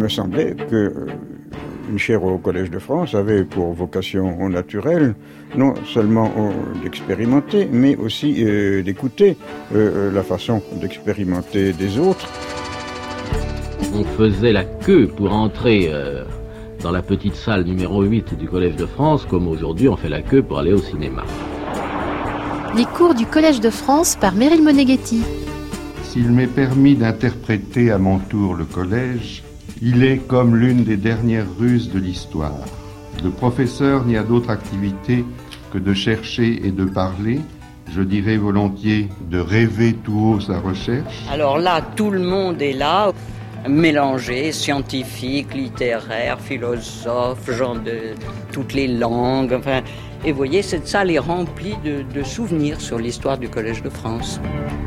me semblait que une chaire au Collège de France avait pour vocation naturelle non seulement d'expérimenter, mais aussi d'écouter la façon d'expérimenter des autres. On faisait la queue pour entrer dans la petite salle numéro 8 du Collège de France, comme aujourd'hui on fait la queue pour aller au cinéma. Les cours du Collège de France par Meryl Moneghetti. S'il m'est permis d'interpréter à mon tour le collège, il est comme l'une des dernières ruses de l'histoire. Le professeur n'y a d'autre activité que de chercher et de parler, je dirais volontiers de rêver tout haut sa recherche. Alors là, tout le monde est là, mélangé, scientifique, littéraire, philosophe, gens de toutes les langues. Enfin, et vous voyez, cette salle est remplie de souvenirs sur l'histoire du Collège de France.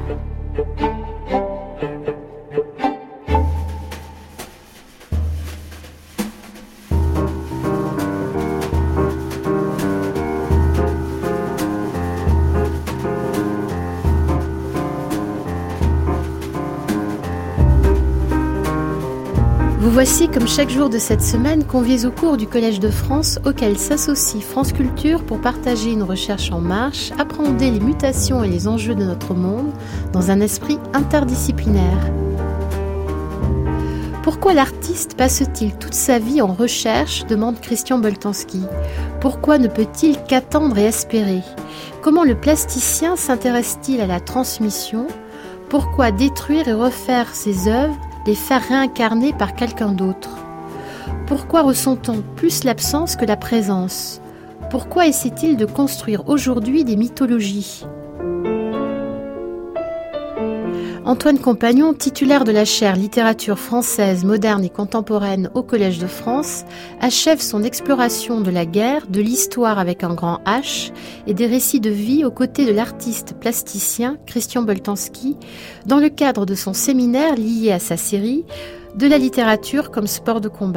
Vous voici, comme chaque jour de cette semaine, conviés au cours du Collège de France, auquel s'associe France Culture pour partager une recherche en marche, appréhender les mutations et les enjeux de notre monde dans un esprit interdisciplinaire. Pourquoi l'artiste passe-t-il toute sa vie en recherche, demande Christian Boltanski. Pourquoi ne peut-il qu'attendre et espérer? Comment le plasticien s'intéresse-t-il à la transmission? Pourquoi détruire et refaire ses œuvres, les faire réincarner par quelqu'un d'autre? Pourquoi ressent-on plus l'absence que la présence? Pourquoi essaie-t-il de construire aujourd'hui des mythologies? Antoine Compagnon, titulaire de la chaire littérature française moderne et contemporaine au Collège de France, achève son exploration de la guerre, de l'histoire avec un grand H et des récits de vie aux côtés de l'artiste plasticien Christian Boltanski dans le cadre de son séminaire lié à sa série « De la littérature comme sport de combat ».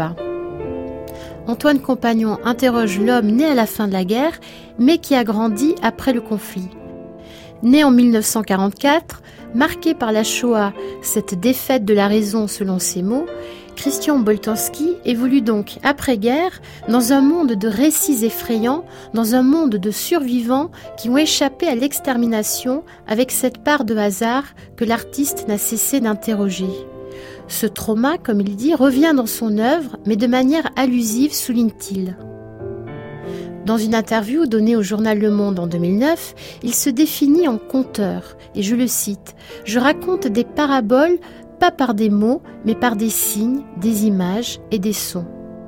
Antoine Compagnon interroge l'homme né à la fin de la guerre, mais qui a grandi après le conflit. Né en 1944, marqué par la Shoah, cette défaite de la raison selon ses mots, Christian Boltanski évolue donc après-guerre dans un monde de récits effrayants, dans un monde de survivants qui ont échappé à l'extermination avec cette part de hasard que l'artiste n'a cessé d'interroger. Ce trauma, comme il dit, revient dans son œuvre, mais de manière allusive, souligne-t-il. Dans une interview donnée au journal Le Monde en 2009, il se définit en conteur, et je le cite, « Je raconte des paraboles, pas par des mots, mais par des signes, des images et des sons. »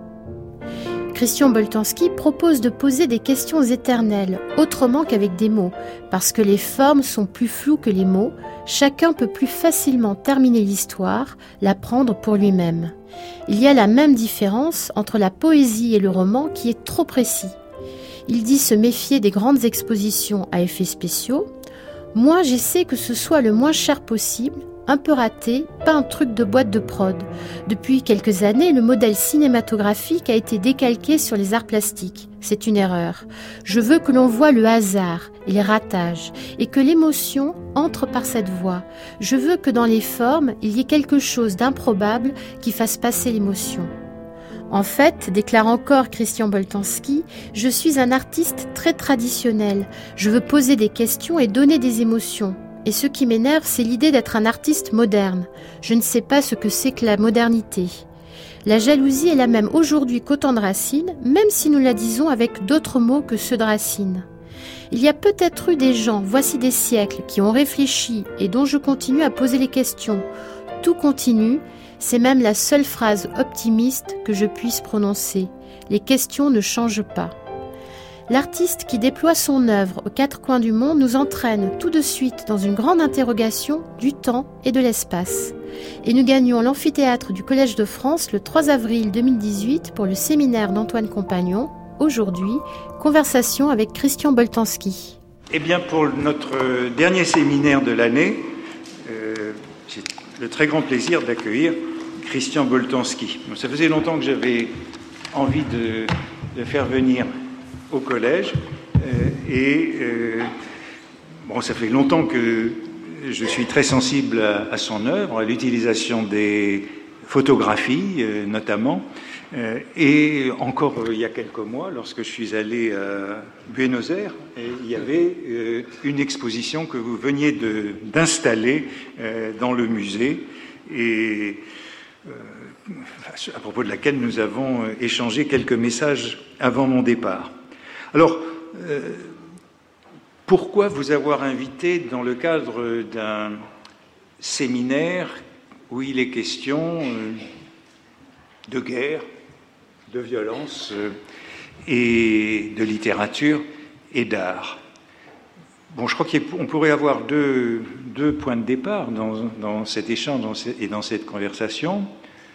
Christian Boltanski propose de poser des questions éternelles, autrement qu'avec des mots, parce que les formes sont plus floues que les mots, chacun peut plus facilement terminer l'histoire, la prendre pour lui-même. Il y a la même différence entre la poésie et le roman qui est trop précis. Il dit se méfier des grandes expositions à effets spéciaux. Moi, j'essaie que ce soit le moins cher possible, un peu raté, pas un truc de boîte de prod. Depuis quelques années, le modèle cinématographique a été décalqué sur les arts plastiques. C'est une erreur. Je veux que l'on voie le hasard et les ratages, et que l'émotion entre par cette voie. Je veux que dans les formes, il y ait quelque chose d'improbable qui fasse passer l'émotion. En fait, déclare encore Christian Boltanski, je suis un artiste très traditionnel. Je veux poser des questions et donner des émotions. Et ce qui m'énerve, c'est l'idée d'être un artiste moderne. Je ne sais pas ce que c'est que la modernité. La jalousie est la même aujourd'hui qu'au temps de Racine, même si nous la disons avec d'autres mots que ceux de Racine. Il y a peut-être eu des gens, voici des siècles, qui ont réfléchi et dont je continue à poser les questions. Tout continue. C'est même la seule phrase optimiste que je puisse prononcer. Les questions ne changent pas. L'artiste qui déploie son œuvre aux quatre coins du monde nous entraîne tout de suite dans une grande interrogation du temps et de l'espace. Et nous gagnons l'amphithéâtre du Collège de France le 3 avril 2018 pour le séminaire d'Antoine Compagnon. Aujourd'hui, conversation avec Christian Boltanski. Eh bien, pour notre dernier séminaire de l'année, j'ai le très grand plaisir d'accueillir Christian Boltanski. Ça faisait longtemps que j'avais envie de le faire venir au collège ça fait longtemps que je suis très sensible à son œuvre, à l'utilisation des photographie notamment. Et encore il y a quelques mois, lorsque je suis allé à Buenos Aires, il y avait une exposition que vous veniez d'installer dans le musée, et à propos de laquelle nous avons échangé quelques messages avant mon départ. Alors, pourquoi vous avoir invité dans le cadre d'un séminaire où il est question de guerre, de violence et de littérature et d'art? Bon, je crois qu'on pourrait avoir deux points de départ dans cet échange et dans cette conversation.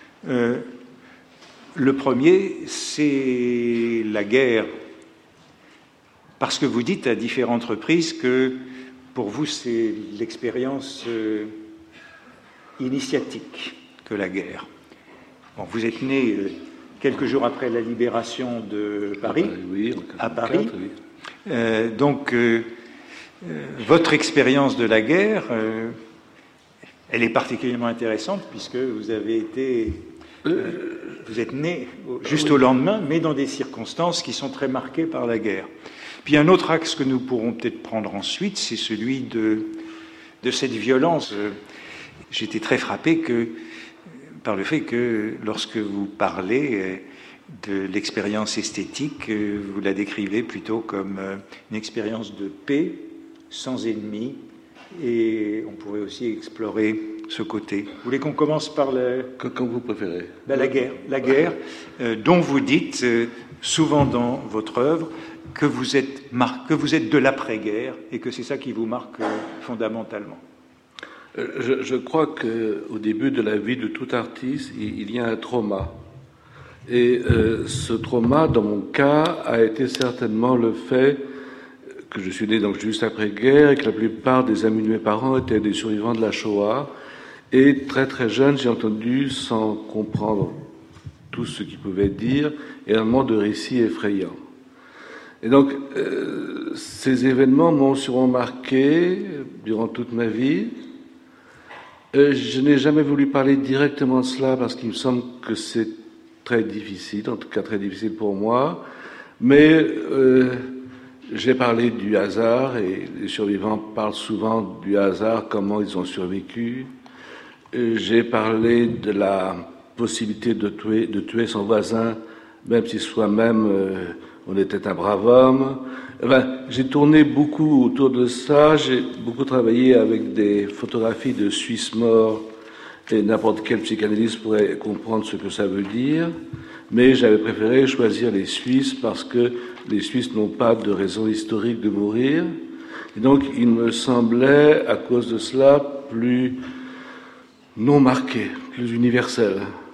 Le premier, c'est la guerre, parce que vous dites à différentes reprises que pour vous, c'est l'expérience initiatique que la guerre. Bon, vous êtes né quelques jours après la libération de Paris, oui, à Paris. Oui. Donc, votre expérience de la guerre, elle est particulièrement intéressante puisque vous avez été, vous êtes né juste au lendemain, mais dans des circonstances qui sont très marquées par la guerre. Puis un autre axe que nous pourrons peut-être prendre ensuite, c'est celui de cette violence. J'étais très frappé par le fait que lorsque vous parlez de l'expérience esthétique, vous la décrivez plutôt comme une expérience de paix, sans ennemis, et on pourrait aussi explorer ce côté. Vous voulez qu'on commence par Comme vous préférez. La guerre, dont vous dites souvent dans votre œuvre que vous êtes de l'après-guerre et que c'est ça qui vous marque fondamentalement. Je crois qu'au début de la vie de tout artiste, il y a un trauma. Et ce trauma, dans mon cas, a été certainement le fait que je suis né donc juste après-guerre et que la plupart des amis de mes parents étaient des survivants de la Shoah. Et très très jeune, j'ai entendu, sans comprendre tout ce qu'ils pouvaient dire, énormément de récits effrayants. Et donc, ces événements m'ont sûrement marqué durant toute ma vie. Je n'ai jamais voulu parler directement de cela parce qu'il me semble que c'est très difficile, en tout cas très difficile pour moi. Mais j'ai parlé du hasard et les survivants parlent souvent du hasard, comment ils ont survécu. J'ai parlé de la possibilité de tuer son voisin, même si soi-même on était un brave homme. Enfin, j'ai tourné beaucoup autour de ça, j'ai beaucoup travaillé avec des photographies de Suisses morts, et n'importe quel psychanalyste pourrait comprendre ce que ça veut dire, mais j'avais préféré choisir les Suisses parce que les Suisses n'ont pas de raison historique de mourir, et donc il me semblait, à cause de cela, plus non marqué, plus universel.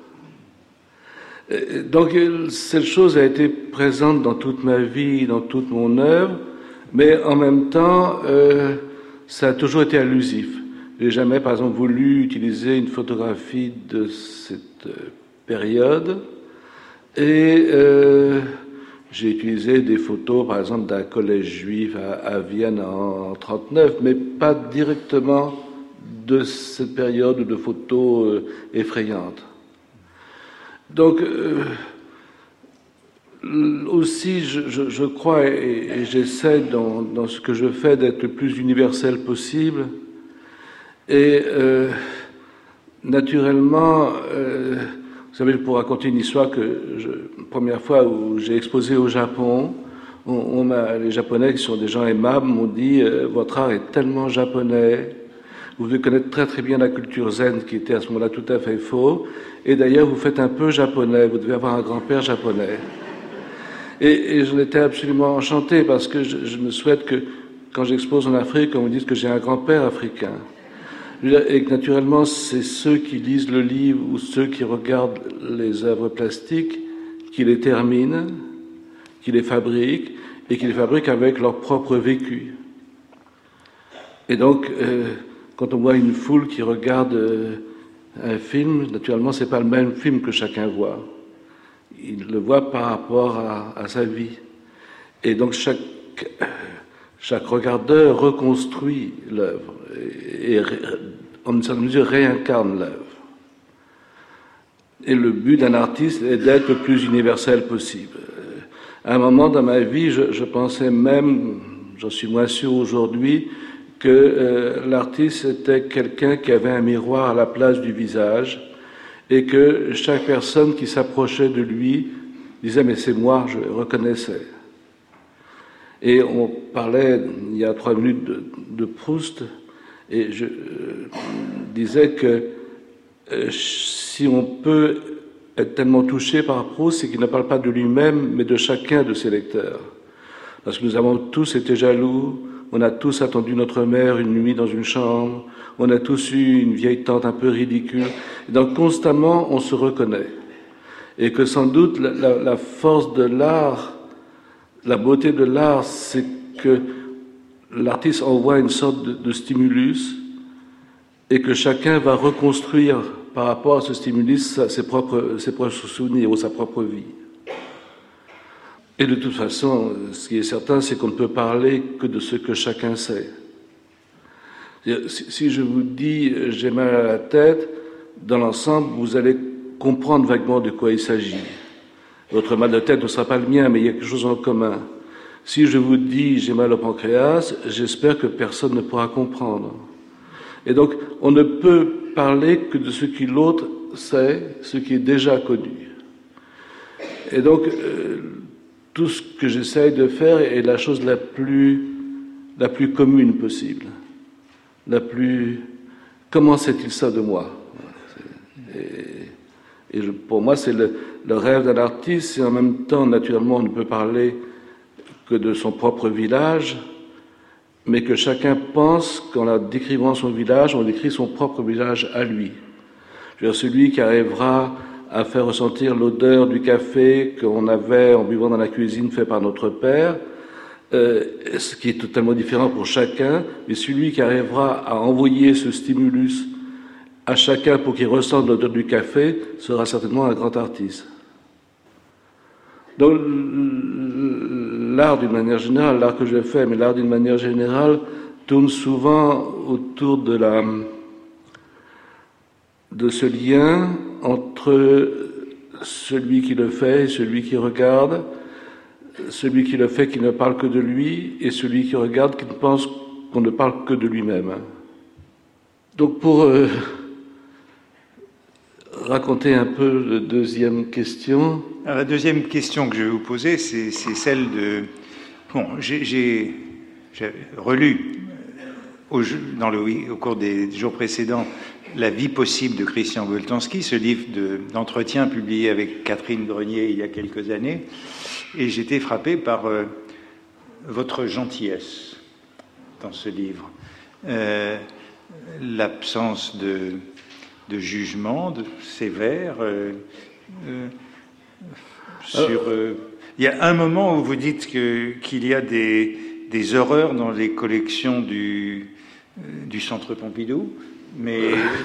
Donc cette chose a été présente dans toute ma vie, dans toute mon œuvre, mais en même temps, ça a toujours été allusif. J'ai jamais, par exemple, voulu utiliser une photographie de cette période, et j'ai utilisé des photos, par exemple, d'un collège juif à Vienne en 1939, mais pas directement de cette période de photos effrayantes. Donc, aussi, je crois, et j'essaie dans ce que je fais d'être le plus universel possible. Et naturellement, vous savez, je pourrais raconter une histoire la première fois où j'ai exposé au Japon, les Japonais, qui sont des gens aimables, m'ont dit « Votre art est tellement japonais ». Vous devez connaître très très bien la culture zen, qui était à ce moment-là tout à fait faux. Et d'ailleurs, vous faites un peu japonais, vous devez avoir un grand-père japonais. Et j'en étais absolument enchanté, parce que je me souhaite que, quand j'expose en Afrique, on me dise que j'ai un grand-père africain. Et que naturellement, c'est ceux qui lisent le livre ou ceux qui regardent les œuvres plastiques qui les terminent, qui les fabriquent, et qui les fabriquent avec leur propre vécu. Et donc, quand on voit une foule qui regarde un film, naturellement, c'est pas le même film que chacun voit. Il le voit par rapport à sa vie. Et donc, chaque regardeur reconstruit l'œuvre et en une certaine mesure, réincarne l'œuvre. Et le but d'un artiste est d'être le plus universel possible. À un moment dans ma vie, je pensais même, j'en suis moins sûr aujourd'hui, que l'artiste était quelqu'un qui avait un miroir à la place du visage et que chaque personne qui s'approchait de lui disait « mais c'est moi, je reconnaissais ». Et on parlait il y a 3 minutes de Proust et je disais que si on peut être tellement touché par Proust, c'est qu'il ne parle pas de lui-même, mais de chacun de ses lecteurs. Parce que nous avons tous été jaloux, on a tous attendu notre mère une nuit dans une chambre, on a tous eu une vieille tante un peu ridicule. Et donc constamment, on se reconnaît. Et que sans doute, la force de l'art, la beauté de l'art, c'est que l'artiste envoie une sorte de stimulus et que chacun va reconstruire par rapport à ce stimulus ses propres souvenirs ou sa propre vie. Et de toute façon, ce qui est certain, c'est qu'on ne peut parler que de ce que chacun sait. Si je vous dis « j'ai mal à la tête », dans l'ensemble, vous allez comprendre vaguement de quoi il s'agit. Votre mal de tête ne sera pas le mien, mais il y a quelque chose en commun. Si je vous dis « j'ai mal au pancréas », j'espère que personne ne pourra comprendre. Et donc, on ne peut parler que de ce que l'autre sait, ce qui est déjà connu. Et donc, tout ce que j'essaye de faire est la chose la plus commune possible. Comment sait-il ça de moi? Et pour moi, c'est le rêve d'un artiste, et en même temps, naturellement, on ne peut parler que de son propre village, mais que chacun pense qu'en décrivant son village, on décrit son propre village à lui. Je veux dire, celui qui arrivera à faire ressentir l'odeur du café qu'on avait en buvant dans la cuisine fait par notre père, ce qui est totalement différent pour chacun, mais celui qui arrivera à envoyer ce stimulus à chacun pour qu'il ressente l'odeur du café sera certainement un grand artiste. Donc l'art d'une manière générale, l'art que je fais, mais l'art d'une manière générale tourne souvent autour de ce lien entre celui qui le fait et celui qui regarde, celui qui le fait qui ne parle que de lui et celui qui regarde qui ne pense qu'on ne parle que de lui-même. Donc pour raconter un peu la deuxième question. Alors, la deuxième question que je vais vous poser, c'est celle de... Bon, j'ai relu au cours des jours précédents La vie possible de Christian Boltanski, ce livre d'entretien publié avec Catherine Grenier il y a quelques années, et j'étais frappé par votre gentillesse dans ce livre. L'absence de jugement sévère sur... il y a un moment où vous dites qu'il y a des horreurs dans les collections du Centre Pompidou, mais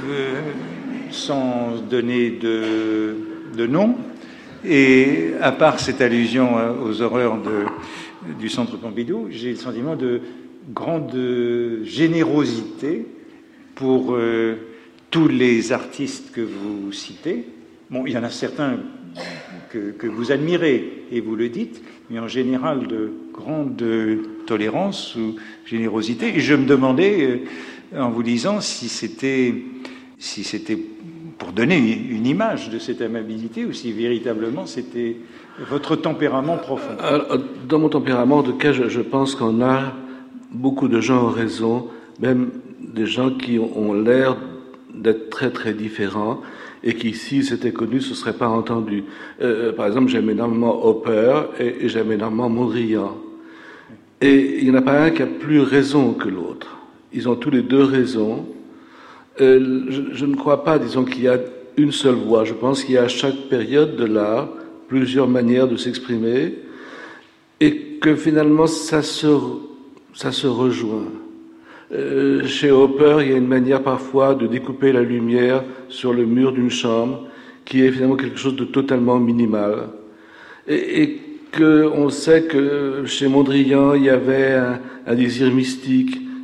sans donner de nom. Et à part cette allusion aux horreurs du Centre Pompidou, j'ai le sentiment de grande générosité pour tous les artistes que vous citez. Bon, il y en a certains que vous admirez, et vous le dites, mais en général de grande tolérance ou générosité. Et je me demandais, en vous lisant, si c'était pour donner une image de cette amabilité ou si véritablement c'était votre tempérament profond. Alors, dans mon tempérament, en tout cas, je pense qu'on a beaucoup de gens ont raison, même des gens qui ont l'air d'être très très différents et qui, s'ils s'étaient connus, se seraient pas entendus. Par exemple, j'aime énormément Hopper et j'aime énormément Mondrian. Et il n'y en a pas un qui a plus raison que l'autre. Ils ont tous les deux raison. Je ne crois pas, disons, qu'il y a une seule voie. Je pense qu'il y a à chaque période de l'art plusieurs manières de s'exprimer et que finalement ça se rejoint. Chez Hopper, il y a une manière parfois de découper la lumière sur le mur d'une chambre qui est finalement quelque chose de totalement minimal. Et qu'on sait que chez Mondrian, il y avait un désir mystique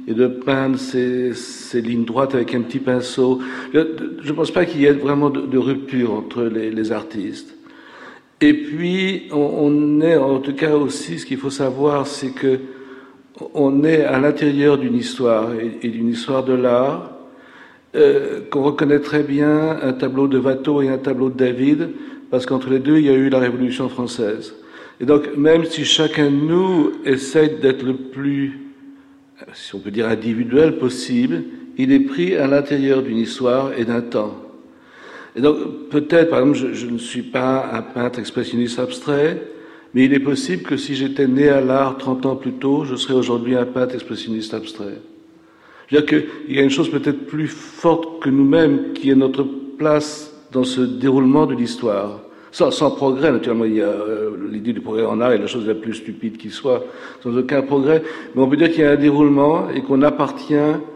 et de peindre ces lignes droites avec un petit pinceau. Je ne pense pas qu'il y ait vraiment de rupture entre les artistes. Et puis, on est, en tout cas aussi, ce qu'il faut savoir, c'est que on est à l'intérieur d'une histoire, et d'une histoire de l'art, qu'on reconnaît très bien un tableau de Watteau et un tableau de David, parce qu'entre les deux, il y a eu la Révolution française. Et donc, même si chacun de nous essaie d'être le plus, si on peut dire, individuel possible, il est pris à l'intérieur d'une histoire et d'un temps. Et donc, peut-être, par exemple, je ne suis pas un peintre expressionniste abstrait, mais il est possible que si j'étais né à l'art 30 ans plus tôt, je serais aujourd'hui un peintre expressionniste abstrait. Je veux dire qu'il y a une chose peut-être plus forte que nous-mêmes, qui est notre place dans ce déroulement de l'histoire. Sans progrès, naturellement, il y a l'idée du progrès en art est la chose la plus stupide qui soit, sans aucun progrès, mais on peut dire qu'il y a un déroulement et qu'on appartient.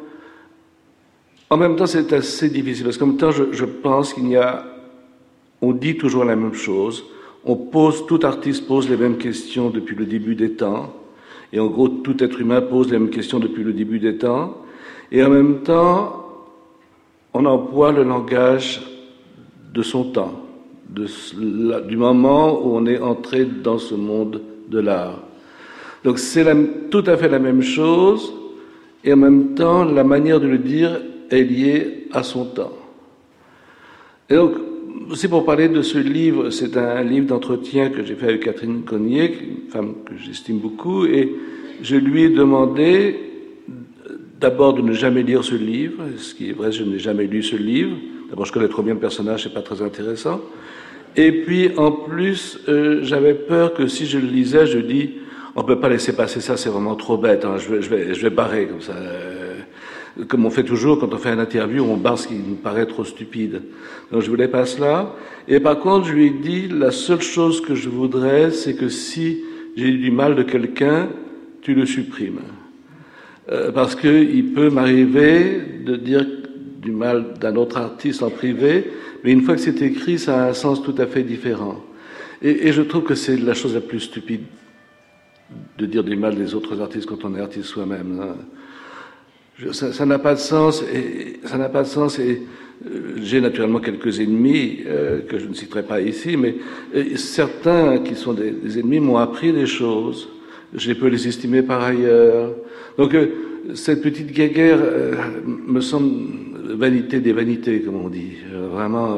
En même temps, c'est assez difficile, parce qu'en même temps, je pense on dit toujours la même chose, tout artiste pose les mêmes questions depuis le début des temps, et en gros, tout être humain pose les mêmes questions depuis le début des temps, et en même temps, on emploie le langage de son temps, du moment où on est entré dans ce monde de l'art. Donc c'est tout à fait la même chose, et en même temps, la manière de le dire est liée à son temps. Et donc, aussi pour parler de ce livre, c'est un livre d'entretien que j'ai fait avec Catherine Cognier, une femme que j'estime beaucoup, et je lui ai demandé d'abord de ne jamais lire ce livre, ce qui est vrai, je n'ai jamais lu ce livre. D'abord, je connais trop bien le personnage, c'est pas très intéressant. Et puis, en plus, j'avais peur que si je le lisais, je dis, on peut pas laisser passer ça, c'est vraiment trop bête, hein, je vais barrer comme ça. Comme on fait toujours quand on fait une interview, on barre ce qui nous paraît trop stupide. Donc je voulais pas cela. Et par contre, je lui ai dit, la seule chose que je voudrais, c'est que si j'ai eu du mal de quelqu'un, tu le supprimes. Parce que il peut m'arriver de dire du mal d'un autre artiste en privé, mais une fois que c'est écrit, ça a un sens tout à fait différent. Et je trouve que c'est la chose la plus stupide de dire du mal des autres artistes quand on est artiste soi-même. Hein. Ça n'a pas de sens, et j'ai naturellement quelques ennemis que je ne citerai pas ici, mais certains qui sont des ennemis m'ont appris des choses. Je peux les estimer par ailleurs. Donc cette petite guéguerre me semble vanité des vanités, comme on dit. Vraiment,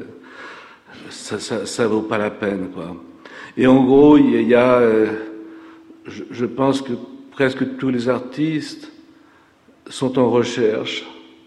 ça vaut pas la peine, quoi. Et en gros, il y a je pense que presque tous les artistes sont en recherche.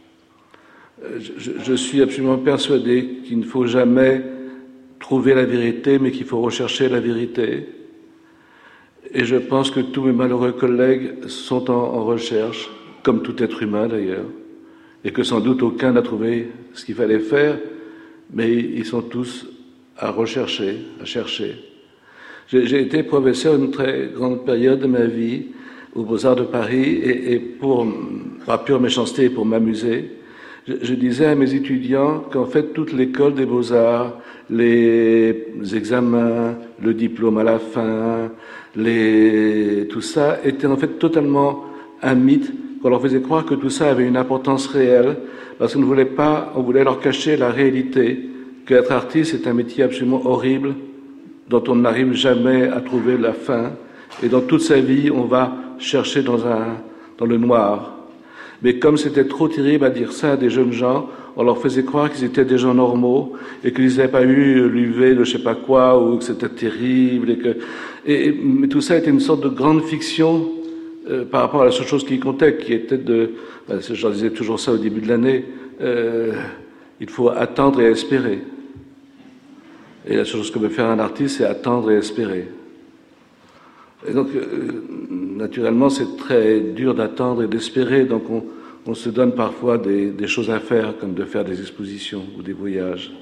Je suis absolument persuadé qu'il ne faut jamais trouver la vérité, mais qu'il faut rechercher la vérité. Et je pense que tous mes malheureux collègues sont en recherche, comme tout être humain d'ailleurs, et que sans doute aucun n'a trouvé ce qu'il fallait faire, mais ils sont tous à rechercher, à chercher. J'ai été professeur une très grande période de ma vie aux Beaux-Arts de Paris, et par pure méchanceté, pour m'amuser, je disais à mes étudiants qu'en fait toute l'école des Beaux-Arts, les examens, le diplôme à la fin, tout ça était en fait totalement un mythe, qu'on leur faisait croire que tout ça avait une importance réelle, parce qu'on ne voulait pas, on voulait leur cacher la réalité, qu'être artiste est un métier absolument horrible, dont on n'arrive jamais à trouver la fin, et dans toute sa vie, on va chercher dans le noir. Mais comme c'était trop terrible à dire ça à des jeunes gens, on leur faisait croire qu'ils étaient des gens normaux et qu'ils n'avaient pas eu l'UV de je sais pas quoi, ou que c'était terrible, mais tout ça était une sorte de grande fiction par rapport à la seule chose qui comptait, qui était je leur disais toujours ça au début de l'année, il faut attendre et espérer. Et la seule chose que peut faire un artiste, c'est attendre et espérer. Et donc, naturellement, c'est très dur d'attendre et d'espérer, donc on se donne parfois des choses à faire, comme de faire des expositions ou des voyages.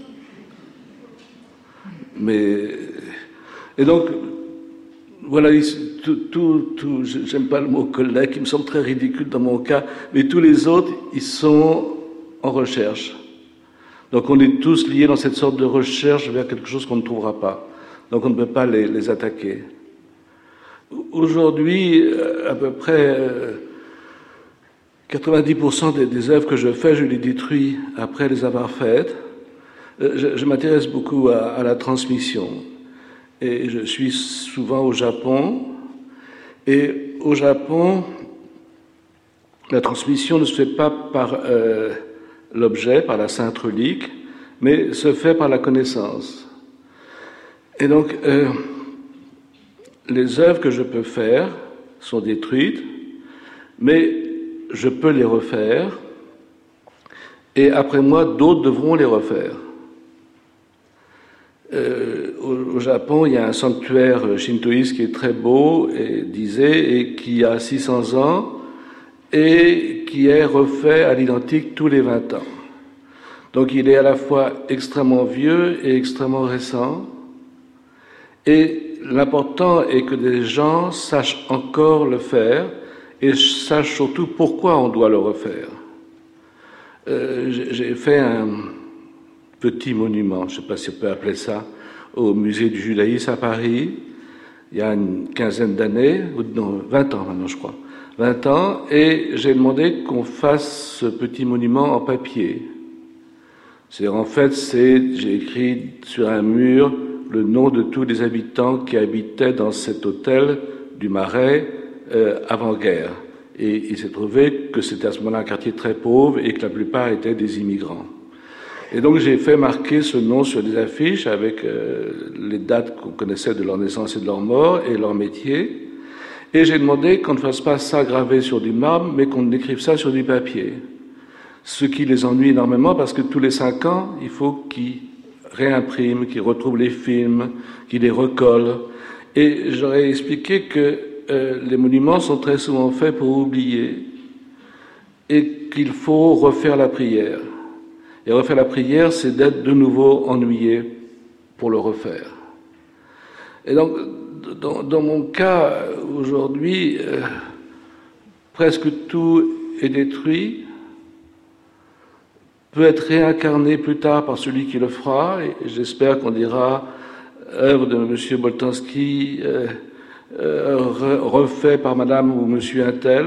Et donc, voilà, j'aime pas le mot collègue, qui me semble très ridicule dans mon cas, mais tous les autres, ils sont en recherche. Donc on est tous liés dans cette sorte de recherche vers quelque chose qu'on ne trouvera pas. Donc on ne peut pas les attaquer. Aujourd'hui, à peu près 90% des œuvres que je fais, je les détruis après les avoir faites. Je m'intéresse beaucoup à la transmission. Et je suis souvent au Japon. Et au Japon, la transmission ne se fait pas par l'objet, par la sainte relique, mais se fait par la connaissance. Et donc, les œuvres que je peux faire sont détruites, mais je peux les refaire, et après moi, d'autres devront les refaire. Au Japon, il y a un sanctuaire shintoïste qui est très beau, et qui a 600 ans, et qui est refait à l'identique tous les 20 ans. Donc il est à la fois extrêmement vieux et extrêmement récent, et l'important est que des gens sachent encore le faire, et sachent surtout pourquoi on doit le refaire. J'ai fait un petit monument, je ne sais pas si on peut appeler ça, au musée du judaïsme à Paris, il y a une quinzaine d'années, ou non, 20 ans maintenant je crois, 20 ans, et j'ai demandé qu'on fasse ce petit monument en papier. En fait, j'ai écrit sur un mur le nom de tous les habitants qui habitaient dans cet hôtel du Marais avant-guerre. Et il s'est trouvé que c'était à ce moment-là un quartier très pauvre et que la plupart étaient des immigrants. Et donc j'ai fait marquer ce nom sur des affiches avec les dates qu'on connaissait de leur naissance et de leur mort et leur métier. Et j'ai demandé qu'on ne fasse pas ça gravé sur du marbre, mais qu'on écrive ça sur du papier. Ce qui les ennuie énormément parce que tous les 5 ans, il faut qu'ils réimpriment, qu'ils retrouvent les films, qu'ils les recollent. Et j'aurais expliqué que les monuments sont très souvent faits pour oublier et qu'il faut refaire la prière. Et refaire la prière, c'est d'être de nouveau ennuyé pour le refaire. Et donc, dans mon cas, aujourd'hui, presque tout est détruit, peut être réincarné plus tard par celui qui le fera, et j'espère qu'on dira œuvre de M. Boltanski, refait par Madame ou Monsieur Untel,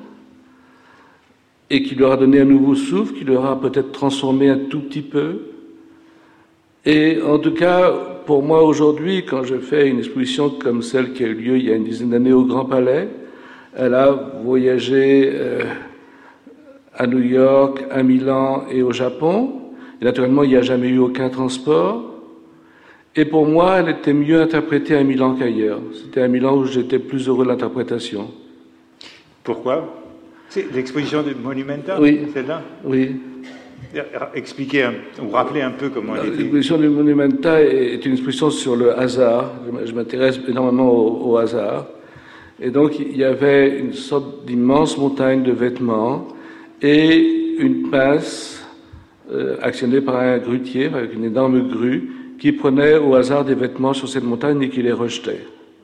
et qui lui aura donné un nouveau souffle, qui lui aura peut-être transformé un tout petit peu. Et en tout cas, pour moi aujourd'hui, quand je fais une exposition comme celle qui a eu lieu il y a une dizaine d'années au Grand Palais, elle a voyagé à New York, à Milan et au Japon. Et naturellement, il n'y a jamais eu aucun transport. Et pour moi, elle était mieux interprétée à Milan qu'ailleurs. C'était à Milan où j'étais plus heureux de l'interprétation. Pourquoi? C'est l'exposition de Monumenta, oui. Celle-là? Oui. Expliquez ou rappelez un peu comment elle était. L'exposition de Monumenta est une exposition sur le hasard. Je m'intéresse énormément au hasard. Et donc, il y avait une sorte d'immense montagne de vêtements et une pince actionnée par un grutier, avec une énorme grue, qui prenait au hasard des vêtements sur cette montagne et qui les rejetait.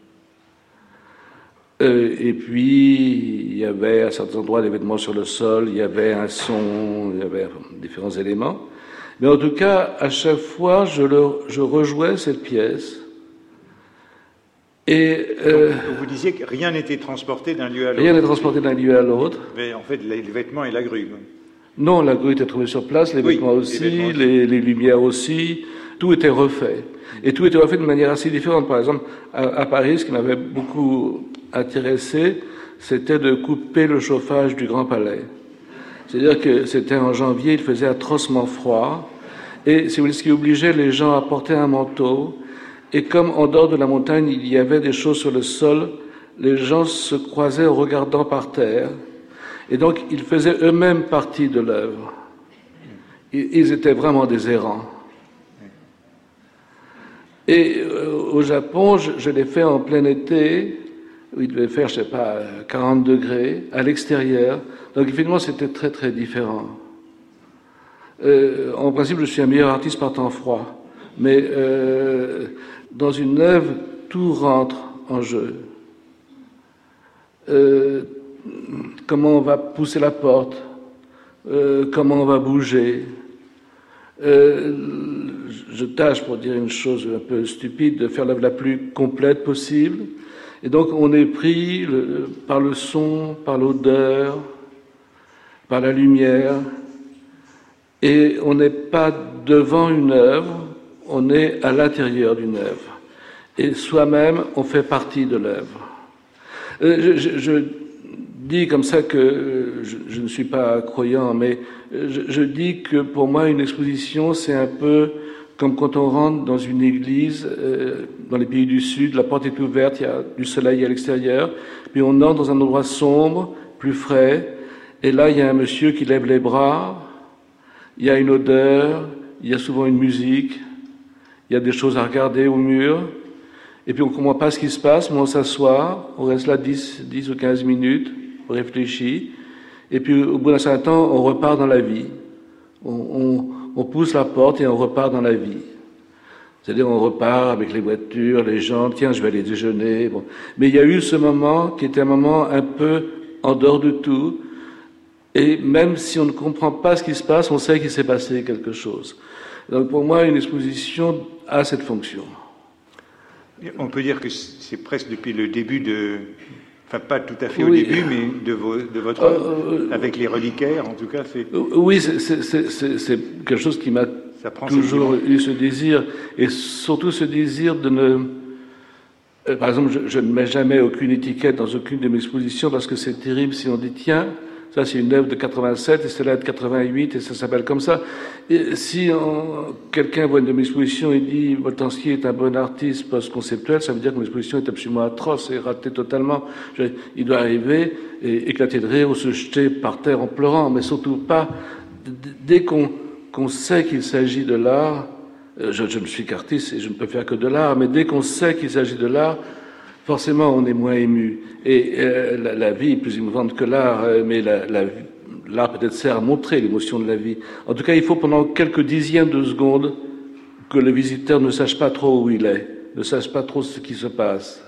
Et puis, il y avait à certains endroits des vêtements sur le sol, il y avait un son, il y avait différents éléments. Mais en tout cas, à chaque fois, je rejouais cette pièce. Et donc, vous disiez que rien n'était transporté d'un lieu à l'autre. Rien n'est transporté d'un lieu à l'autre. Mais en fait, les vêtements et la grue. Non, la grue était trouvée sur place, les vêtements aussi, les lumières aussi. Tout était refait. Et tout était refait de manière assez différente. Par exemple, à Paris, ce qui m'avait beaucoup intéressé, c'était de couper le chauffage du Grand Palais. C'est-à-dire que c'était en janvier, il faisait atrocement froid. Et c'est ce qui obligeait les gens à porter un manteau. Et comme en dehors de la montagne, il y avait des choses sur le sol, les gens se croisaient en regardant par terre. Et donc, ils faisaient eux-mêmes partie de l'œuvre. Ils étaient vraiment des errants. Et au Japon, je l'ai fait en plein été, où il devait faire, je ne sais pas, 40 degrés, à l'extérieur. Donc, finalement, c'était très, très différent. En principe, je suis un meilleur artiste par temps froid. Mais dans une œuvre, tout rentre en jeu. Comment on va pousser la porte, comment on va bouger. Je tâche, pour dire une chose un peu stupide, de faire l'œuvre la plus complète possible. Et donc on est pris par le son, par l'odeur, par la lumière, et on n'est pas devant une œuvre, on est à l'intérieur d'une œuvre. Et soi-même, on fait partie de l'œuvre. Je dis comme ça que je ne suis pas croyant, mais je dis que pour moi, une exposition, c'est un peu comme quand on rentre dans une église, dans les pays du Sud, la porte est ouverte, il y a du soleil à l'extérieur, puis on entre dans un endroit sombre, plus frais, et là, il y a un monsieur qui lève les bras, il y a une odeur, il y a souvent une musique, il y a des choses à regarder au mur, et puis on ne comprend pas ce qui se passe, mais on s'assoit, on reste là 10 ou 15 minutes, on réfléchit, et puis au bout d'un certain temps, on repart dans la vie. On pousse la porte et on repart dans la vie. C'est-à-dire on repart avec les voitures, les gens, tiens, je vais aller déjeuner. Bon. Mais il y a eu ce moment qui était un moment un peu en dehors de tout, et même si on ne comprend pas ce qui se passe, on sait qu'il s'est passé quelque chose. Donc pour moi, une exposition a cette fonction. On peut dire que c'est presque depuis le début de... Enfin, pas tout à fait au début, mais de votre œuvre, avec les reliquaires, en tout cas. Oui, c'est quelque chose qui m'a toujours eu ce désir, et surtout ce désir de ne... Par exemple, je ne mets jamais aucune étiquette dans aucune de mes expositions, parce que c'est terrible si on dit, tiens, ça c'est une œuvre de 87, et celle-là de 88, et ça s'appelle comme ça. Et si quelqu'un voit une de mes expositions et dit Boltanski est un bon artiste post-conceptuel, ça veut dire que mon exposition est absolument atroce et ratée totalement. Il doit arriver et éclater de rire ou se jeter par terre en pleurant, mais surtout pas. Dès qu'on sait qu'il s'agit de l'art, je ne suis qu'artiste et je ne peux faire que de l'art, mais dès qu'on sait qu'il s'agit de l'art, forcément on est moins ému. Et la vie est plus émouvante que l'art, mais l'art peut-être sert à montrer l'émotion de la vie. En tout cas, il faut pendant quelques dixièmes de secondes que le visiteur ne sache pas trop où il est, ne sache pas trop ce qui se passe.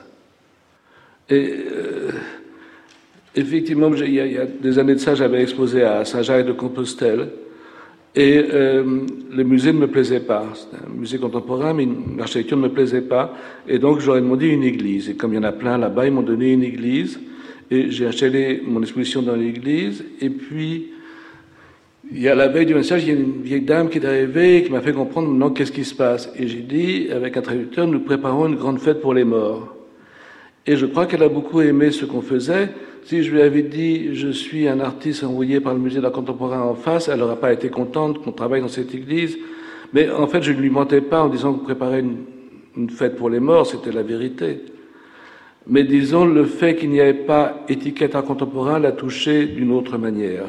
Et effectivement, il y a des années de ça, j'avais exposé à Saint-Jacques-de-Compostelle, et le musée ne me plaisait pas. C'était un musée contemporain, mais l'architecture ne me plaisait pas. Et donc, j'aurais demandé une église. Et comme il y en a plein là-bas, ils m'ont donné une église. Et j'ai installé mon exposition dans l'église. Et puis, il y a la veille du message, il y a une vieille dame qui est arrivée et qui m'a fait comprendre maintenant qu'est-ce qui se passe. Et j'ai dit, avec un traducteur, nous préparons une grande fête pour les morts. Et je crois qu'elle a beaucoup aimé ce qu'on faisait. Si je lui avais dit, je suis un artiste envoyé par le musée d'art contemporain en face, elle n'aurait pas été contente qu'on travaille dans cette église. Mais en fait, je ne lui mentais pas en disant qu'on préparait une fête pour les morts, c'était la vérité. Mais disons, le fait qu'il n'y avait pas étiquette art contemporain l'a touché d'une autre manière.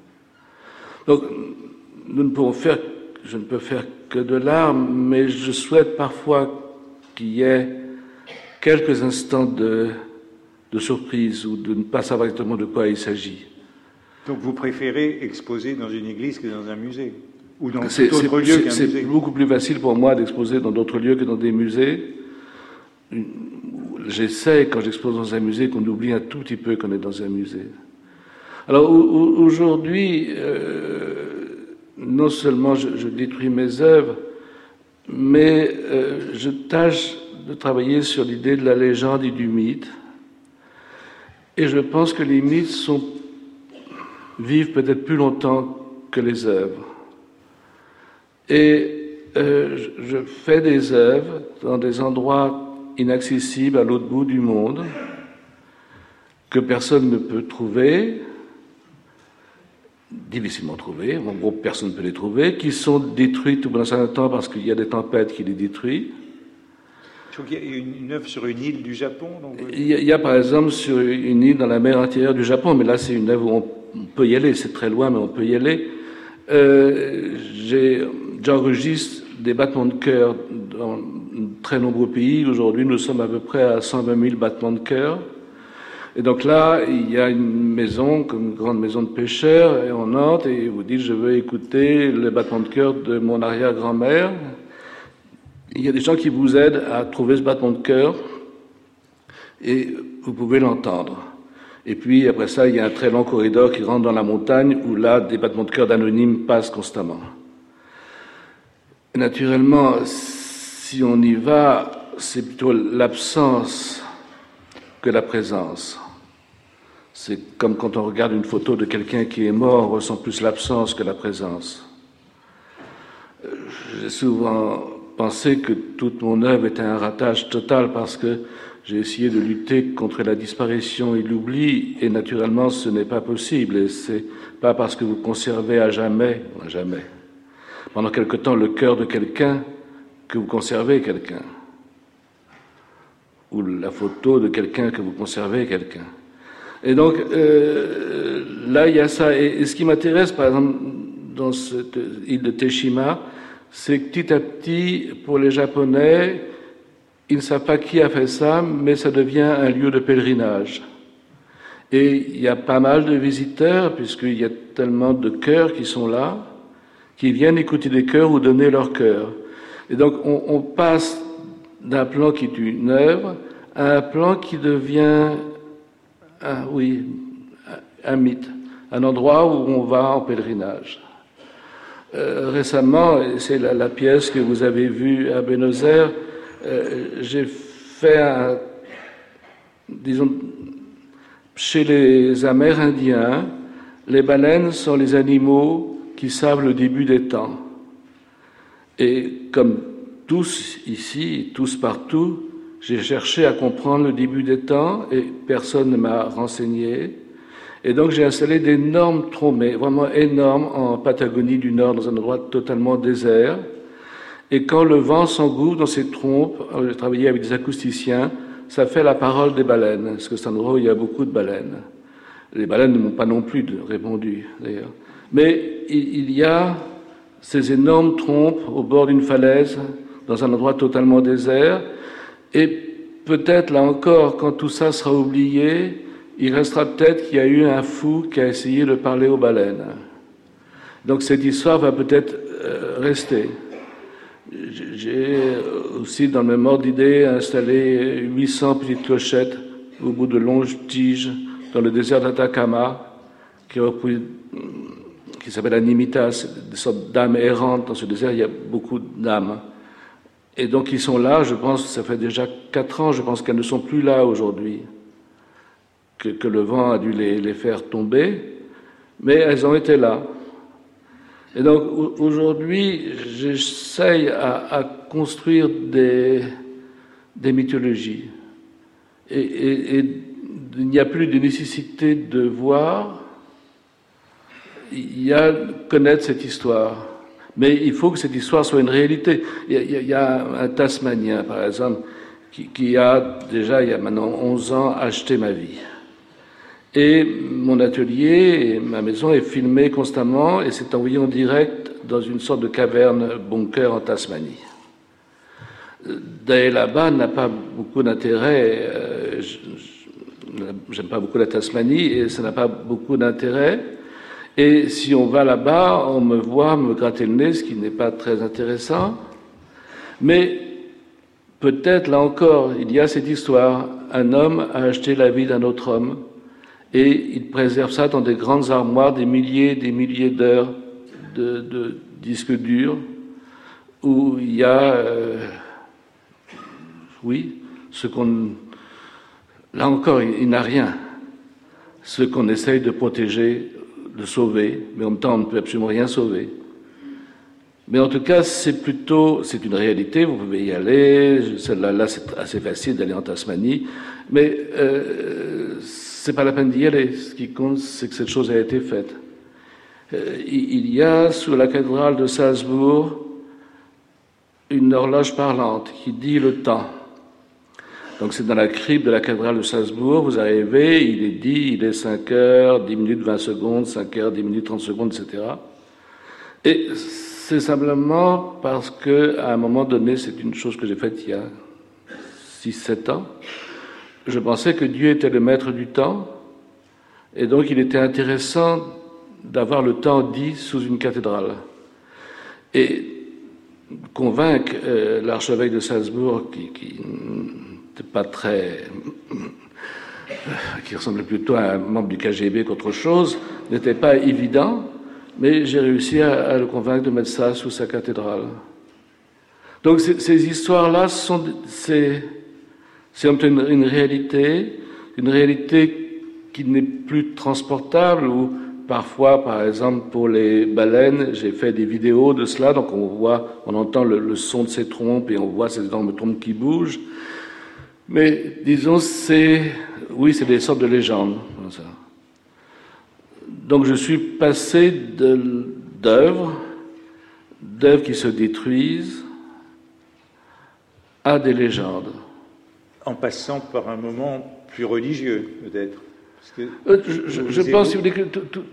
Donc, je ne peux faire que de l'art, mais je souhaite parfois qu'il y ait quelques instants de surprise ou de ne pas savoir exactement de quoi il s'agit. Donc vous préférez exposer dans une église que dans un musée? Ou dans tout autre lieu qu'un musée? C'est beaucoup plus facile pour moi d'exposer dans d'autres lieux que dans des musées. J'essaie, quand j'expose dans un musée, qu'on oublie un tout petit peu qu'on est dans un musée. Alors aujourd'hui, non seulement je détruis mes œuvres, mais je tâche de travailler sur l'idée de la légende et du mythe. Et je pense que les mythes vivent peut-être plus longtemps que les œuvres. Et je fais des œuvres dans des endroits inaccessibles à l'autre bout du monde, que personne ne peut trouver, difficilement trouver, en gros personne ne peut les trouver, qui sont détruites au bout d'un certain temps parce qu'il y a des tempêtes qui les détruisent. Je trouve qu'il y a une œuvre sur une île du Japon. Donc... Il y a par exemple sur une île dans la mer intérieure du Japon, mais là c'est une œuvre où on peut y aller, c'est très loin mais on peut y aller. J'enregistre des battements de cœur dans de très nombreux pays. Aujourd'hui nous sommes à peu près à 120 000 battements de cœur. Et donc là, il y a une maison, comme une grande maison de pêcheurs, et on entre et vous dites, je veux écouter le battement de cœur de mon arrière-grand-mère. Il y a des gens qui vous aident à trouver ce battement de cœur, et vous pouvez l'entendre. Et puis, après ça, il y a un très long corridor qui rentre dans la montagne, où là, des battements de cœur d'anonymes passent constamment. Et naturellement, si on y va, c'est plutôt l'absence que la présence. C'est comme quand on regarde une photo de quelqu'un qui est mort, on ressent plus l'absence que la présence. J'ai souvent pensé que toute mon œuvre était un ratage total parce que j'ai essayé de lutter contre la disparition et l'oubli, et naturellement ce n'est pas possible, et c'est pas parce que vous conservez à jamais, pendant quelque temps le cœur de quelqu'un que vous conservez quelqu'un, ou la photo de quelqu'un que vous conservez quelqu'un. Et donc là il y a ça, et ce qui m'intéresse par exemple dans cette île de Teshima, c'est que petit à petit, pour les Japonais, ils ne savent pas qui a fait ça, mais ça devient un lieu de pèlerinage. Et il y a pas mal de visiteurs, puisqu'il y a tellement de chœurs qui sont là, qui viennent écouter des chœurs ou donner leur chœur. Et donc on passe d'un plan qui est une œuvre à un plan qui devient un mythe, un endroit où on va en pèlerinage. Récemment, c'est la pièce que vous avez vue à Buenos Aires, j'ai fait disons, chez les Amérindiens, les baleines sont les animaux qui savent le début des temps. Et comme tous ici, tous partout, j'ai cherché à comprendre le début des temps et personne ne m'a renseigné. Et donc j'ai installé d'énormes trompes, vraiment énormes, en Patagonie du Nord, dans un endroit totalement désert. Et quand le vent s'engouffre dans ces trompes, j'ai travaillé avec des acousticiens, ça fait la parole des baleines, parce que c'est un endroit où il y a beaucoup de baleines. Les baleines ne m'ont pas non plus répondu, d'ailleurs. Mais il y a ces énormes trompes au bord d'une falaise, dans un endroit totalement désert, et peut-être, là encore, quand tout ça sera oublié, il restera peut-être qu'il y a eu un fou qui a essayé de parler aux baleines. Donc cette histoire va peut-être rester. J'ai aussi, dans le même ordre d'idée, installé 800 petites clochettes au bout de longues tiges dans le désert d'Atacama, qui s'appelle Animitas, des sortes d'âmes errantes. Dans ce désert, il y a beaucoup d'âmes. Et donc ils sont là, je pense que ça fait déjà 4 ans, je pense qu'elles ne sont plus là aujourd'hui, que le vent a dû les faire tomber, mais elles ont été là. Et donc aujourd'hui, j'essaye à construire des mythologies. Et il n'y a plus de nécessité de voir, il y a connaître cette histoire. Mais il faut que cette histoire soit une réalité. Il y a un Tasmanien, par exemple, qui a déjà, il y a maintenant 11 ans, acheté ma vie. Et mon atelier et ma maison est filmé constamment et c'est envoyé en direct dans une sorte de caverne bunker en Tasmanie. D'aller là-bas n'a pas beaucoup d'intérêt. J'aime pas beaucoup la Tasmanie et ça n'a pas beaucoup d'intérêt. Et si on va là-bas, on me voit me gratter le nez, ce qui n'est pas très intéressant. Mais peut-être, là encore, il y a cette histoire. Un homme a acheté la vie d'un autre homme et il préserve ça dans des grandes armoires, des milliers d'heures de disques durs où il y a, ce qu'on... Là encore, il n'a rien. Ce qu'on essaye de protéger, de sauver, mais en même temps, on ne peut absolument rien sauver. Mais en tout cas, c'est une réalité, vous pouvez y aller, là c'est assez facile d'aller en Tasmanie, mais c'est pas la peine d'y aller. Ce qui compte, c'est que cette chose a été faite. Il y a, sous la cathédrale de Salzbourg, une horloge parlante qui dit le temps. Donc c'est dans la crypte de la cathédrale de Salzbourg, vous arrivez, il est dit, il est 5 heures, 10 minutes, 20 secondes, 5 heures, 10 minutes, 30 secondes, etc. Et c'est simplement parce que, à un moment donné, c'est une chose que j'ai faite il y a 6-7 ans, je pensais que Dieu était le maître du temps, et donc il était intéressant d'avoir le temps dit sous une cathédrale. Et convaincre l'archevêque de Salzbourg, qui n'était pas très... qui ressemblait plutôt à un membre du KGB qu'autre chose, n'était pas évident, mais j'ai réussi à le convaincre de mettre ça sous sa cathédrale. Donc ces histoires-là c'est une réalité qui n'est plus transportable, ou parfois, par exemple, pour les baleines, j'ai fait des vidéos de cela, donc on entend le son de ces trompes et on voit ces énormes trompes qui bougent. Mais disons, c'est des sortes de légendes. Comme ça. Donc je suis passé d'œuvres qui se détruisent à des légendes. En passant par un moment plus religieux, peut-être. Je pense, si vous voulez, que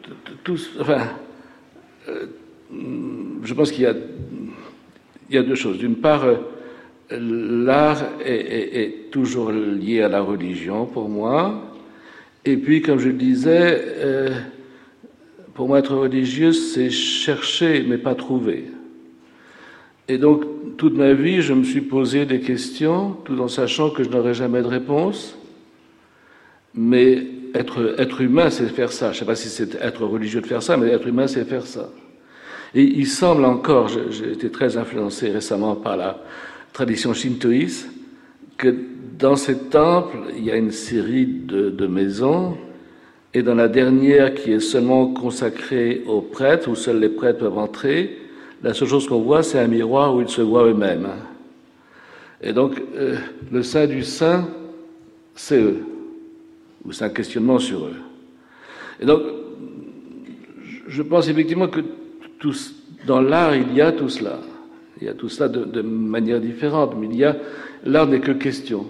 je pense qu'il y a deux choses. D'une part, l'art est toujours lié à la religion pour moi. Et puis, comme je le disais, pour moi, être religieux, c'est chercher, mais pas trouver. Et donc, toute ma vie, je me suis posé des questions, tout en sachant que je n'aurais jamais de réponse. Mais être humain, c'est faire ça. Je ne sais pas si c'est être religieux de faire ça, mais être humain, c'est faire ça. Et il semble encore, j'ai été très influencé récemment par la tradition shintoïste, que dans ces temples, il y a une série de maisons, et dans la dernière, qui est seulement consacrée aux prêtres, où seuls les prêtres peuvent entrer, la seule chose qu'on voit, c'est un miroir où ils se voient eux-mêmes. Et donc, le saint du saint, c'est eux, ou c'est un questionnement sur eux. Et donc, je pense effectivement que dans l'art, il y a tout cela. Il y a tout cela de manière différente, mais l'art n'est que question.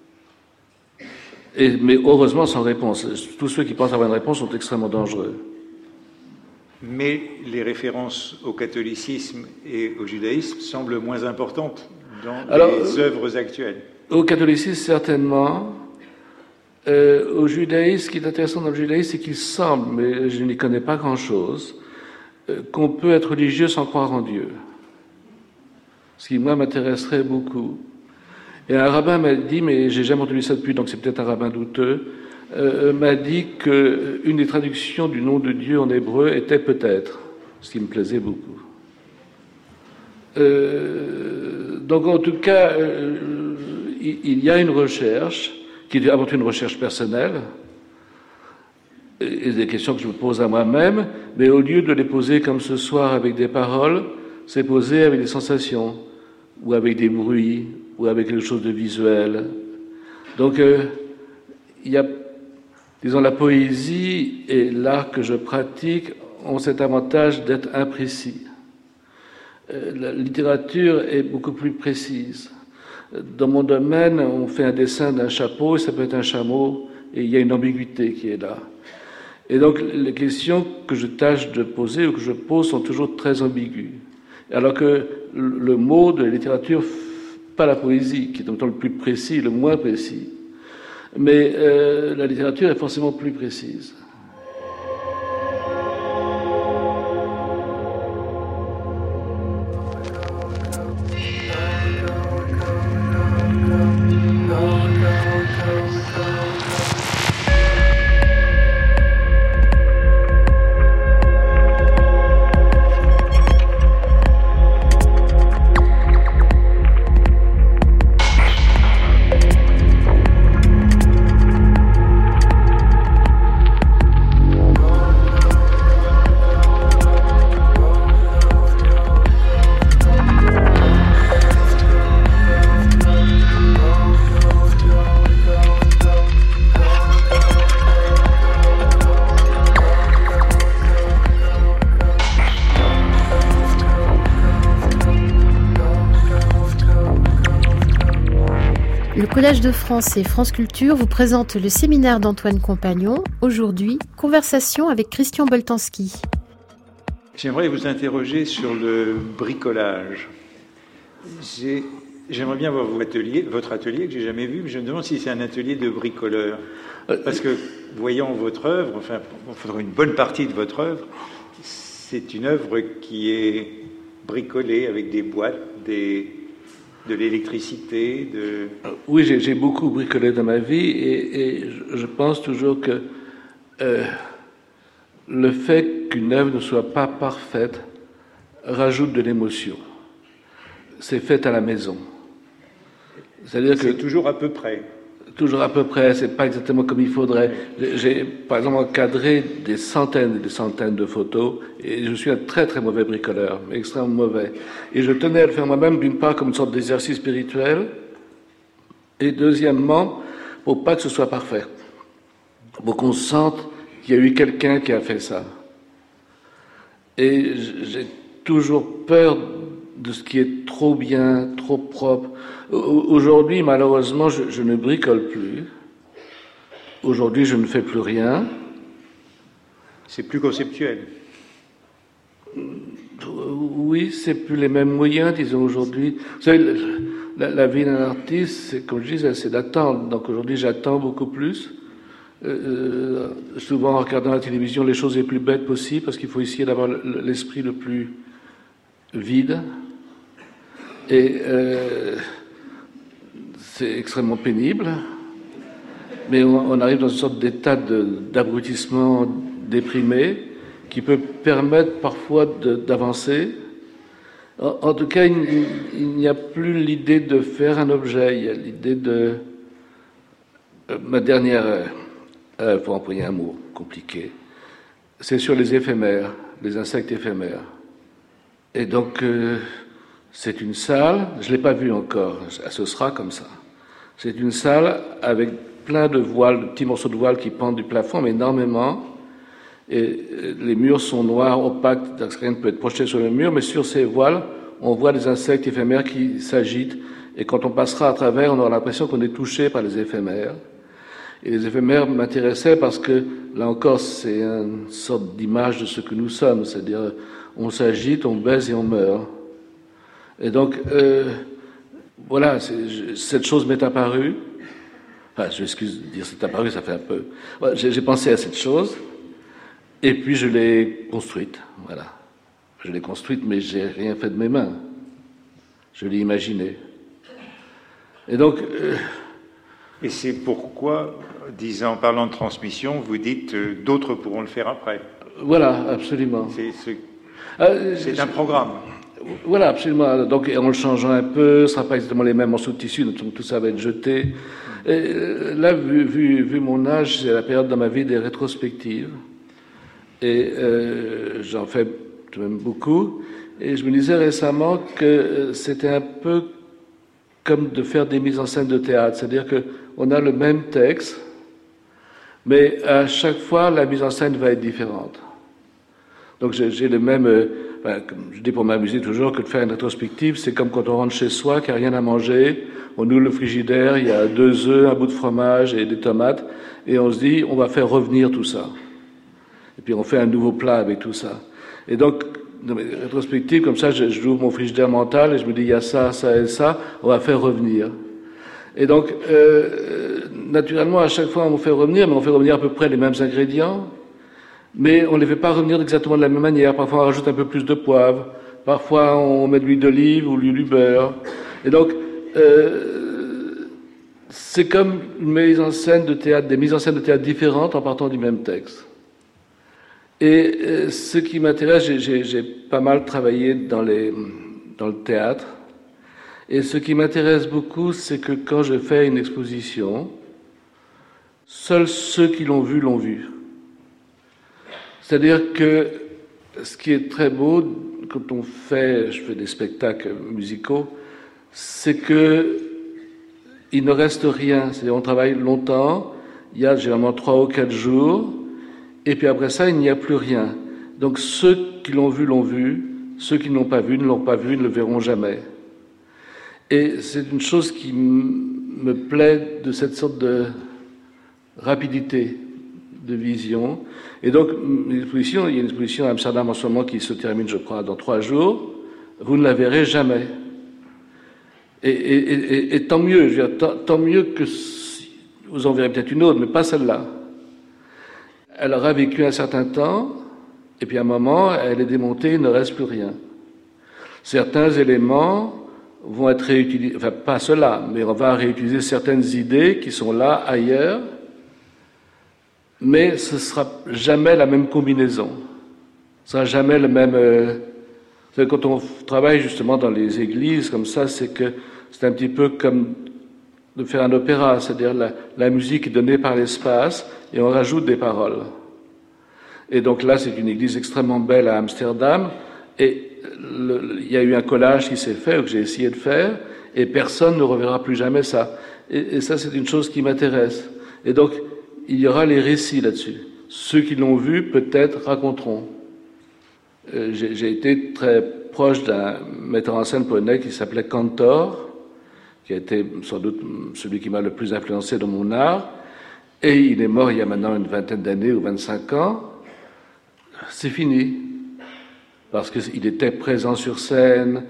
Mais heureusement sans réponse. Tous ceux qui pensent avoir une réponse sont extrêmement dangereux. Mais les références au catholicisme et au judaïsme semblent moins importantes dans les œuvres actuelles. Au catholicisme, certainement. Au judaïsme, ce qui est intéressant dans le judaïsme, c'est qu'il semble, mais je n'y connais pas grand-chose, qu'on peut être religieux sans croire en Dieu. Ce qui, moi, m'intéresserait beaucoup. Et un rabbin m'a dit, mais j'ai jamais entendu ça depuis, donc c'est peut-être un rabbin douteux, m'a dit qu'une des traductions du nom de Dieu en hébreu était peut-être, ce qui me plaisait beaucoup. Donc en tout cas, il y a une recherche, qui est avant tout une recherche personnelle, et des questions que je me pose à moi-même, mais au lieu de les poser comme ce soir avec des paroles, c'est poser avec des sensations, ou avec des bruits, ou avec quelque chose de visuel. Donc, il y a, disons, la poésie et l'art que je pratique ont cet avantage d'être imprécis. La littérature est beaucoup plus précise. Dans mon domaine, on fait un dessin d'un chapeau, et ça peut être un chameau, et il y a une ambiguïté qui est là. Et donc, les questions que je tâche de poser ou que je pose sont toujours très ambiguës. Alors que le mot de la littérature, pas la poésie, qui est en même temps le plus précis, le moins précis, mais la littérature est forcément plus précise. Le Collège de France et France Culture vous présente le séminaire d'Antoine Compagnon. Aujourd'hui, conversation avec Christian Boltanski. J'aimerais vous interroger sur le bricolage. J'aimerais bien voir votre atelier que j'ai jamais vu, mais je me demande si c'est un atelier de bricoleur. Parce que, voyant votre œuvre, enfin, une bonne partie de votre œuvre, c'est une œuvre qui est bricolée avec des boîtes, de l'électricité, Oui, j'ai beaucoup bricolé dans ma vie et je pense toujours que le fait qu'une œuvre ne soit pas parfaite rajoute de l'émotion. C'est fait à la maison. C'est-à-dire que toujours à peu près. toujours à peu près, c'est pas exactement comme il faudrait. J'ai, par exemple, encadré des centaines et des centaines de photos, et je suis un très très mauvais bricoleur, extrêmement mauvais. Et je tenais à le faire moi-même, d'une part comme une sorte d'exercice spirituel, et deuxièmement, pour pas que ce soit parfait. Pour qu'on sente qu'il y a eu quelqu'un qui a fait ça. Et j'ai toujours peur de ce qui est trop bien, trop propre. Aujourd'hui, malheureusement, je ne bricole plus. Aujourd'hui, je ne fais plus rien. C'est plus conceptuel. Oui, c'est plus les mêmes moyens, disons, aujourd'hui. Vous savez, la vie d'un artiste, c'est, comme je disais, c'est d'attendre. Donc aujourd'hui, j'attends beaucoup plus. Souvent, en regardant la télévision, les choses les plus bêtes possibles, parce qu'il faut essayer d'avoir l'esprit le plus vide. Et c'est extrêmement pénible, mais on arrive dans une sorte d'état d'abrutissement déprimé qui peut permettre parfois d'avancer. En tout cas, il n'y a plus l'idée de faire un objet, il y a l'idée de... ma dernière pour employer un mot compliqué, c'est sur les éphémères, les insectes éphémères. Et donc... c'est une salle, je ne l'ai pas vue encore, ce sera comme ça. C'est une salle avec plein de voiles, de petits morceaux de voiles qui pendent du plafond, mais énormément. Et les murs sont noirs, opaques, donc rien ne peut être projeté sur le mur, mais sur ces voiles, on voit des insectes éphémères qui s'agitent. Et quand on passera à travers, on aura l'impression qu'on est touché par les éphémères. Et les éphémères m'intéressaient parce que, là encore, c'est une sorte d'image de ce que nous sommes. C'est-à-dire, on s'agite, on baise et on meurt. Et donc, voilà, cette chose m'est apparue. Enfin, je m'excuse de dire c'est apparu, ça fait un peu... Voilà, j'ai pensé à cette chose, et puis je l'ai construite, voilà. Je l'ai construite, mais j'ai rien fait de mes mains. Je l'ai imaginée. Et donc... Et c'est pourquoi, en parlant de transmission, vous dites d'autres pourront le faire après. Voilà, absolument. C'est un programme. Voilà, absolument. Donc, en le changeant un peu, ce ne sera pas exactement les mêmes morceaux de tissu, donc tout ça va être jeté. Et là, vu mon âge, c'est la période dans ma vie des rétrospectives. Et j'en fais tout de même beaucoup. Et je me disais récemment que c'était un peu comme de faire des mises en scène de théâtre. C'est-à-dire qu'on a le même texte, mais à chaque fois, la mise en scène va être différente. Donc, j'ai le même... comme je dis pour m'amuser toujours que de faire une rétrospective, c'est comme quand on rentre chez soi, qu'il n'y a rien à manger, on ouvre le frigidaire, il y a 2 œufs, un bout de fromage et des tomates, et on se dit, on va faire revenir tout ça. Et puis on fait un nouveau plat avec tout ça. Et donc, dans mes rétrospectives, comme ça, j'ouvre mon frigidaire mental et je me dis, il y a ça, ça et ça, on va faire revenir. Et donc, naturellement, à chaque fois, on fait revenir, mais on fait revenir à peu près les mêmes ingrédients, mais on ne les fait pas revenir exactement de la même manière. Parfois, on rajoute un peu plus de poivre. Parfois, on met de l'huile d'olive ou du beurre. Et donc, c'est comme une mise en scène de théâtre, des mises en scène de théâtre différentes en partant du même texte. Et ce qui m'intéresse, j'ai pas mal travaillé dans le théâtre. Et ce qui m'intéresse beaucoup, c'est que quand je fais une exposition, seuls ceux qui l'ont vu. C'est-à-dire que ce qui est très beau quand je fais des spectacles musicaux, c'est que il ne reste rien. C'est-à-dire on travaille longtemps, il y a généralement 3 ou 4 jours, et puis après ça, il n'y a plus rien. Donc ceux qui l'ont vu, ceux qui ne l'ont pas vu, ne le verront jamais. Et c'est une chose qui me plaît de cette sorte de rapidité de vision. Et donc, il y a une exposition à Amsterdam en ce moment qui se termine, je crois, dans 3 jours. Vous ne la verrez jamais. Et tant mieux, je veux dire, tant mieux que vous en verrez peut-être une autre, mais pas celle-là. Elle aura vécu un certain temps, et puis à un moment, elle est démontée, il ne reste plus rien. Certains éléments vont être réutilisés, enfin pas cela, mais on va réutiliser certaines idées qui sont là, ailleurs, mais ce ne sera jamais la même combinaison. Ce ne sera jamais le même... Quand on travaille justement dans les églises comme ça, c'est que c'est un petit peu comme faire un opéra, c'est-à-dire la musique est donnée par l'espace et on rajoute des paroles. Et donc là, c'est une église extrêmement belle à Amsterdam, et il y a eu un collage qui s'est fait, ou que j'ai essayé de faire, et personne ne reverra plus jamais ça. Et ça, c'est une chose qui m'intéresse. Et donc, il y aura les récits là-dessus. Ceux qui l'ont vu, peut-être, raconteront. J'ai été très proche d'un metteur en scène polonais qui s'appelait Kantor, qui a été sans doute celui qui m'a le plus influencé dans mon art, et il est mort il y a maintenant une vingtaine d'années ou 25 ans. C'est fini, parce qu'il était présent sur scène,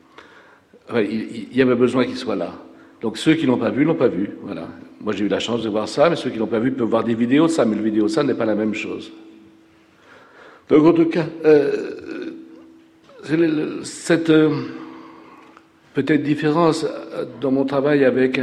il y avait besoin qu'il soit là. Donc ceux qui l'ont pas vu, voilà. Moi j'ai eu la chance de voir ça, mais ceux qui l'ont pas vu peuvent voir des vidéos de ça, mais le vidéo de ça n'est pas la même chose. Donc en tout cas, cette peut-être différence dans mon travail avec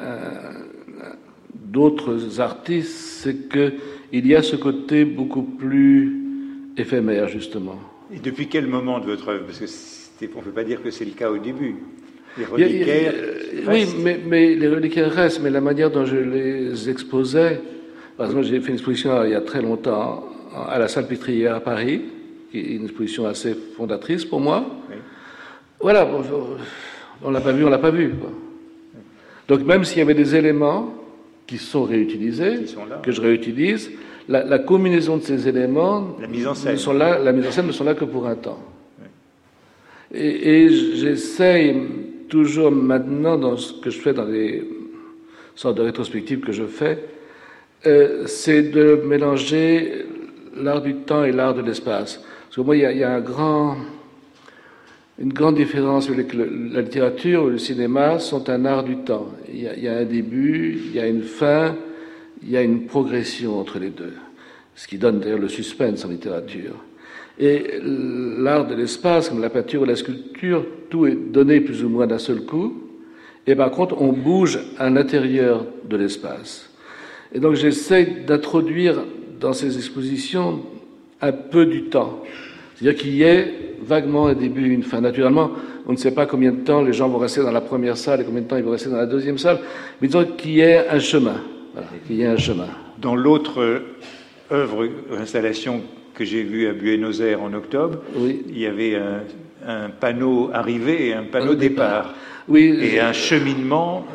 d'autres artistes, c'est qu'il y a ce côté beaucoup plus éphémère, justement. Et depuis quel moment de votre œuvre? Parce que on ne peut pas dire que c'est le cas au début. Les reliquaires restent. Oui, mais les reliquaires restent, mais la manière dont je les exposais... Par exemple, j'ai fait une exposition il y a très longtemps à la Salle Pétrière à Paris, qui est une exposition assez fondatrice pour moi. Oui. Voilà, on l'a pas vu, quoi. Donc même s'il y avait des éléments qui sont réutilisés, que je réutilise, la combinaison de ces éléments, la mise en scène ne sont là que pour un temps. Oui. Et j'essaye toujours maintenant, dans ce que je fais, dans les sortes de rétrospectives que je fais, c'est de mélanger l'art du temps et l'art de l'espace. Parce que moi, il y a une grande différence avec la littérature ou le cinéma sont un art du temps. Il y a un début, il y a une fin, il y a une progression entre les deux, ce qui donne d'ailleurs le suspense en littérature. Et l'art de l'espace, comme la peinture ou la sculpture, tout est donné plus ou moins d'un seul coup, et par contre on bouge à l'intérieur de l'espace. Et donc j'essaie d'introduire dans ces expositions un peu du temps, c'est-à-dire qu'il y ait vaguement un début, une fin. Naturellement, on ne sait pas combien de temps les gens vont rester dans la première salle et combien de temps ils vont rester dans la deuxième salle, mais disons qu'il y ait un chemin. Voilà, qu'il y ait un chemin. Dans l'autre œuvre, installation que j'ai vue à Buenos Aires en octobre, oui. Il y avait un panneau arrivée et un panneau départ. Oui, et un cheminement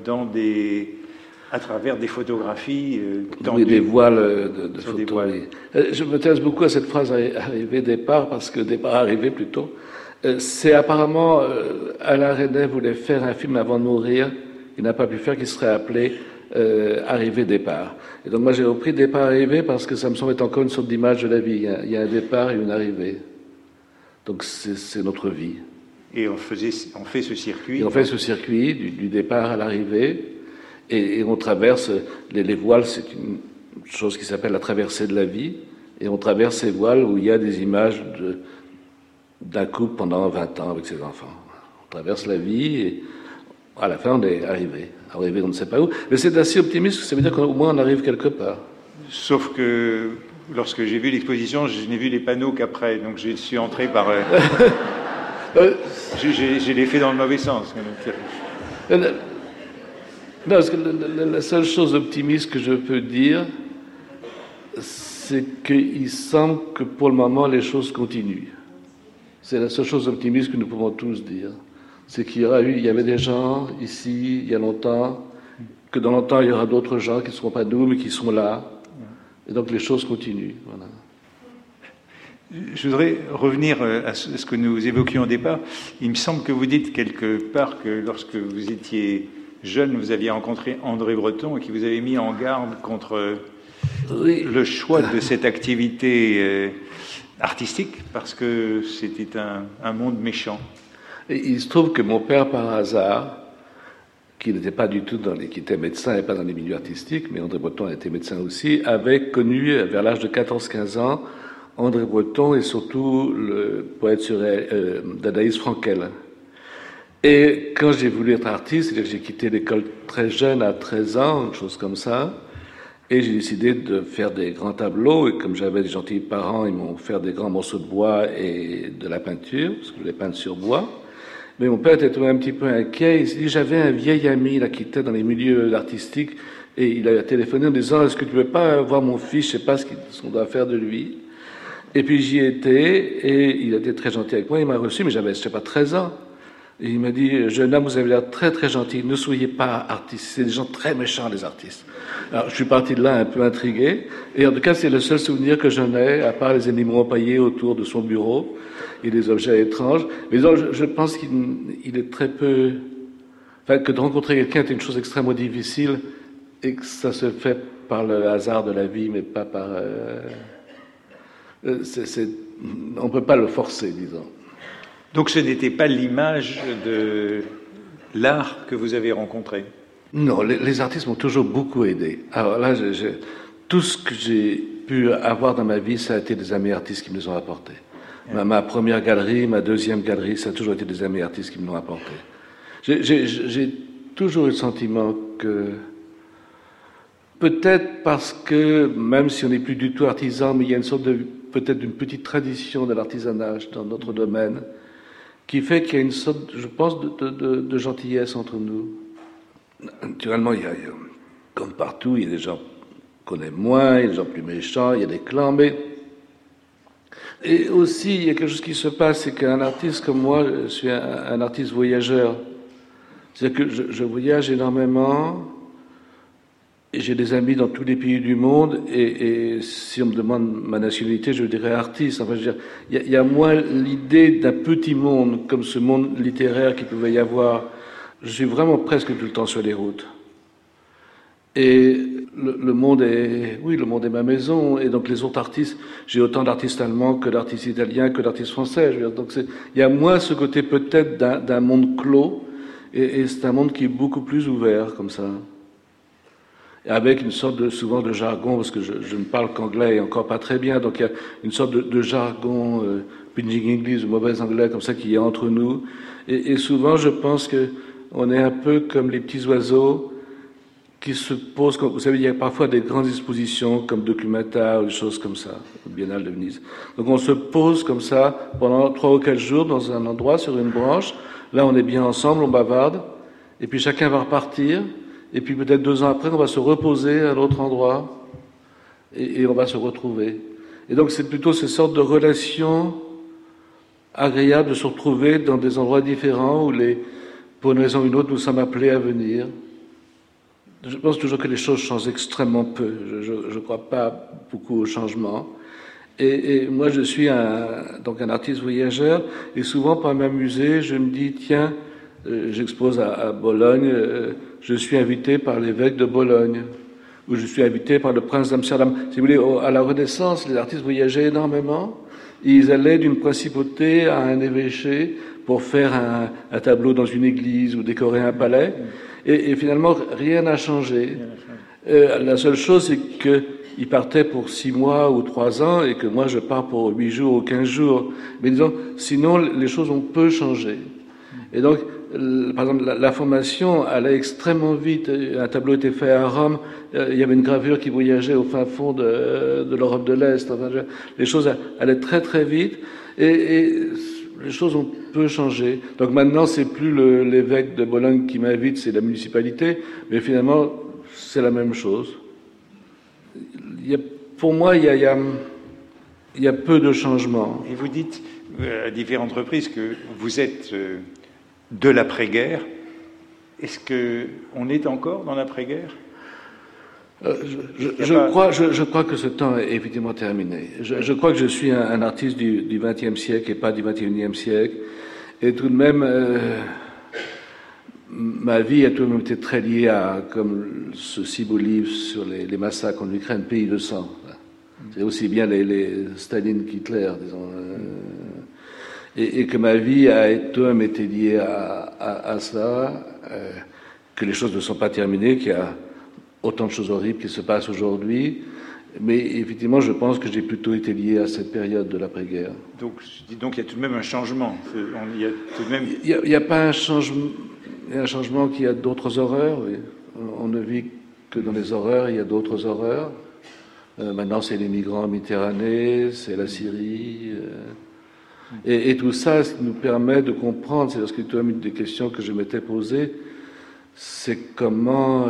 à travers des photographies tendues. Oui, des voiles de photos. Je m'intéresse beaucoup à cette phrase arrivée-départ, parce que départ-arrivée plutôt. C'est apparemment, Alain Resnais voulait faire un film avant de mourir, il n'a pas pu faire, qui serait appelé Arrivée-départ. Et donc moi j'ai repris départ-arrivée parce que ça me semble être encore une sorte d'image de la vie. Il y a un départ et une arrivée. Donc c'est notre vie. Et on fait ce circuit. Et on fait ce circuit du départ à l'arrivée. Et on traverse, les voiles, c'est une chose qui s'appelle la traversée de la vie, et on traverse ces voiles où il y a des images d'un couple pendant 20 ans avec ses enfants. On traverse la vie, et à la fin, on est arrivé. Arrivé, on ne sait pas où. Mais c'est assez optimiste, ça veut dire qu'au moins on arrive quelque part. Sauf que lorsque j'ai vu l'exposition, je n'ai vu les panneaux qu'après, donc je suis entré par... j'ai les fait dans le mauvais sens. Non, parce que la seule chose optimiste que je peux dire, c'est qu'il semble que pour le moment, les choses continuent. C'est la seule chose optimiste que nous pouvons tous dire. C'est qu'il y avait des gens ici, il y a longtemps, que dans longtemps, il y aura d'autres gens qui ne seront pas nous, mais qui sont là. Et donc, les choses continuent. Voilà. Je voudrais revenir à ce que nous évoquions au départ. Il me semble que vous dites quelque part que lorsque vous étiez jeune, vous aviez rencontré André Breton et qui vous avait mis en garde contre le choix de cette activité artistique parce que c'était un monde méchant. Et il se trouve que mon père, par hasard, qui n'était pas du tout qui était médecin et pas dans les milieux artistiques, mais André Breton a été médecin aussi, avait connu vers l'âge de 14-15 ans André Breton et surtout le poète dadaïste Frankel. Et quand j'ai voulu être artiste, c'est-à-dire que j'ai quitté l'école très jeune, à 13 ans, une chose comme ça, et j'ai décidé de faire des grands tableaux, et comme j'avais des gentils parents, ils m'ont fait des grands morceaux de bois et de la peinture, parce que je voulais peindre sur bois. Mais mon père était un petit peu inquiet. Il s'est dit, j'avais un vieil ami là qui était dans les milieux artistiques et il a téléphoné en disant, est-ce que tu veux pas voir mon fils, je sais pas ce qu'on doit faire de lui. Et puis j'y étais et il a été très gentil avec moi. Il m'a reçu, mais j'avais, je sais pas, 13 ans. Et il m'a dit, jeune homme, vous avez l'air très très gentil, ne soyez pas artiste, c'est des gens très méchants les artistes. Alors je suis parti de là un peu intrigué, et en tout cas c'est le seul souvenir que j'en ai, à part les animaux empaillés autour de son bureau et des objets étranges. Mais donc je pense qu'il est très peu... Enfin, que de rencontrer quelqu'un est une chose extrêmement difficile, et que ça se fait par le hasard de la vie, mais pas par... on ne peut pas le forcer, disons. Donc ce n'était pas l'image de l'art que vous avez rencontré? Non, les artistes m'ont toujours beaucoup aidé. Alors là, tout ce que j'ai pu avoir dans ma vie, ça a été des amis artistes qui me les ont apportés. Ma première galerie, ma deuxième galerie, ça a toujours été des amis artistes qui me l'ont apporté. J'ai toujours eu le sentiment que, peut-être parce que, même si on n'est plus du tout artisan, mais il y a une sorte de, peut-être d'une petite tradition de l'artisanage dans notre domaine, qui fait qu'il y a une sorte, je pense, de gentillesse entre nous. Naturellement, il y a, comme partout, il y a des gens qu'on aime moins, il y a des gens plus méchants, il y a des clans, mais... Et aussi, il y a quelque chose qui se passe, c'est qu'un artiste comme moi, je suis un artiste voyageur. C'est-à-dire que je voyage énormément, et j'ai des amis dans tous les pays du monde, et si on me demande ma nationalité, je dirais artiste. Enfin, je veux dire, il y a moins l'idée d'un petit monde, comme ce monde littéraire qu'il pouvait y avoir. Je suis vraiment presque tout le temps sur les routes. Et le monde est, oui, le monde est ma maison, et donc les autres artistes, j'ai autant d'artistes allemands que d'artistes italiens, que d'artistes français. Je veux dire, donc il y a moins ce côté peut-être d'un monde clos, et c'est un monde qui est beaucoup plus ouvert, comme ça. Avec une sorte souvent de jargon, parce que je ne parle qu'anglais et encore pas très bien, donc il y a une sorte de jargon, pidgin English, ou mauvais anglais, comme ça, qui est entre nous. Et souvent, je pense que on est un peu comme les petits oiseaux qui se posent, vous savez, il y a parfois des grandes expositions comme Documenta ou des choses comme ça, au Biennale de Venise. Donc on se pose comme ça pendant 3 ou 4 jours dans un endroit, sur une branche. Là, on est bien ensemble, on bavarde, et puis chacun va repartir. Et puis peut-être 2 ans après, on va se reposer à l'autre endroit et on va se retrouver. Et donc c'est plutôt ces sortes de relations agréables de se retrouver dans des endroits différents où, pour une raison ou une autre, nous sommes appelés à venir. Je pense toujours que les choses changent extrêmement peu. Je ne crois pas beaucoup au changement. Et moi, je suis donc un artiste voyageur, et souvent, pour m'amuser, je me dis, tiens, j'expose à Bologne, je suis invité par l'évêque de Bologne, ou je suis invité par le prince d'Amsterdam. Si vous voulez, à la Renaissance, les artistes voyageaient énormément. Ils allaient d'une principauté à un évêché pour faire un tableau dans une église ou décorer un palais. Et finalement, rien n'a changé. La seule chose, c'est qu'ils partaient pour 6 mois ou 3 ans et que moi, je pars pour 8 jours ou 15 jours. Mais disons, sinon, les choses ont peu changé. Et donc, par exemple, la formation allait extrêmement vite. Un tableau était fait à Rome. Il y avait une gravure qui voyageait au fin fond de l'Europe de l'Est. Enfin, les choses allaient très très vite. Et les choses ont peu changé. Donc maintenant, c'est plus l'évêque de Bologne qui m'invite, c'est la municipalité. Mais finalement, c'est la même chose. Pour moi, il y a peu de changements. Et vous dites à différentes reprises que vous êtes de l'après-guerre. Est-ce qu'on est encore dans l'après-guerre? Je crois que ce temps est effectivement terminé. Je crois que je suis un artiste du XXe siècle et pas du XXIe siècle. Et tout de même, ma vie a tout de même été très liée à, comme ce si beau livre sur les massacres en Ukraine, Pays de sang. C'est aussi bien les Staline qu'Hitler, disons. Et que ma vie a tout de même été liée à ça, que les choses ne sont pas terminées, qu'il y a autant de choses horribles qui se passent aujourd'hui. Mais effectivement, je pense que j'ai plutôt été lié à cette période de l'après-guerre. Donc il y a tout de même un changement. Il n'y a pas un changement. Il y a un changement qu'il y a d'autres horreurs. Oui. On ne vit que dans les horreurs, il y a d'autres horreurs. Maintenant, c'est les migrants en Méditerranée, c'est la Syrie. Et tout ça, ce qui nous permet de comprendre, c'est parce que une des questions que je m'étais posées, c'est comment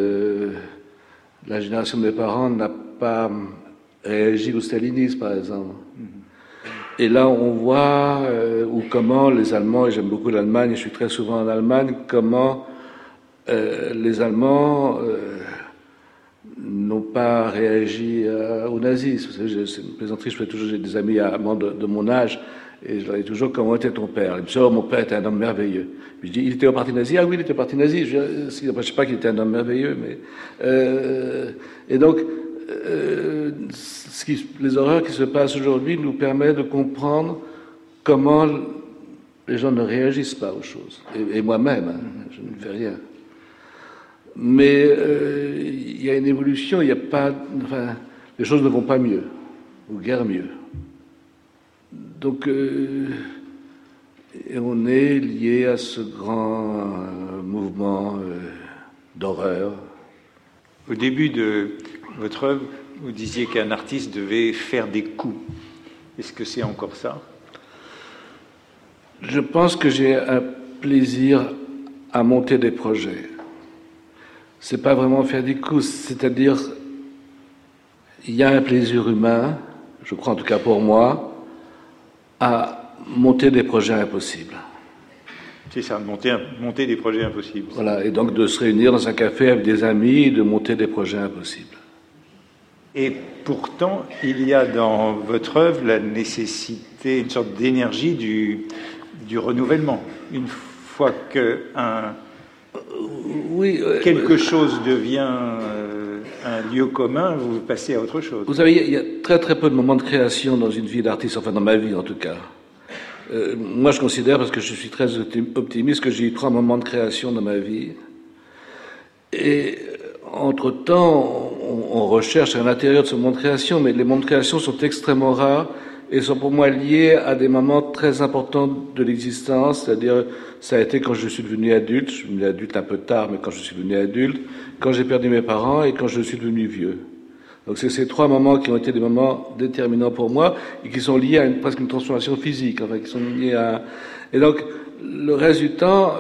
la génération de mes parents n'a pas réagi au stalinisme, par exemple. Et là, on voit ou comment les Allemands, et j'aime beaucoup l'Allemagne, je suis très souvent en Allemagne, comment les Allemands n'ont pas réagi au nazisme. Vous savez, c'est une plaisanterie, j'ai des amis allemands de mon âge, et je leur dis toujours, comment était ton père? Ils me disent, oh, mon père était un homme merveilleux. Puis je dis, il était au parti nazi? Ah oui, il était au parti nazi. Je ne sais pas qu'il était un homme merveilleux, mais... et donc, les horreurs qui se passent aujourd'hui nous permettent de comprendre comment les gens ne réagissent pas aux choses. Et moi-même, hein, je ne fais rien. Mais il y a une évolution, il n'y a pas... Enfin, les choses ne vont pas mieux, ou guère mieux. Donc, et on est lié à ce grand mouvement d'horreur. Au début de votre œuvre, vous disiez qu'un artiste devait faire des coups. Est-ce que c'est encore ça? Je pense que j'ai un plaisir à monter des projets. C'est pas vraiment faire des coups, c'est-à-dire il y a un plaisir humain, je crois en tout cas pour moi, à monter des projets impossibles. C'est ça, monter des projets impossibles. Voilà, et donc de se réunir dans un café avec des amis et de monter des projets impossibles. Et pourtant, il y a dans votre œuvre la nécessité, une sorte d'énergie du renouvellement. Une fois que quelque chose devient un lieu commun, vous passez à autre chose. Vous savez, il y a très très peu de moments de création dans une vie d'artiste, enfin dans ma vie en tout cas. Moi je considère, parce que je suis très optimiste, que j'ai eu 3 moments de création dans ma vie. Et entre-temps, on recherche à l'intérieur de ce moment de création, mais les moments de création sont extrêmement rares et sont pour moi liés à des moments très importants de l'existence, c'est-à-dire ça a été quand je suis devenu adulte, je suis devenu adulte un peu tard, mais quand je suis devenu adulte, quand j'ai perdu mes parents et quand je suis devenu vieux. Donc c'est ces 3 moments qui ont été des moments déterminants pour moi et qui sont liés à presque une transformation physique, enfin qui sont liés à... Et donc le reste du temps,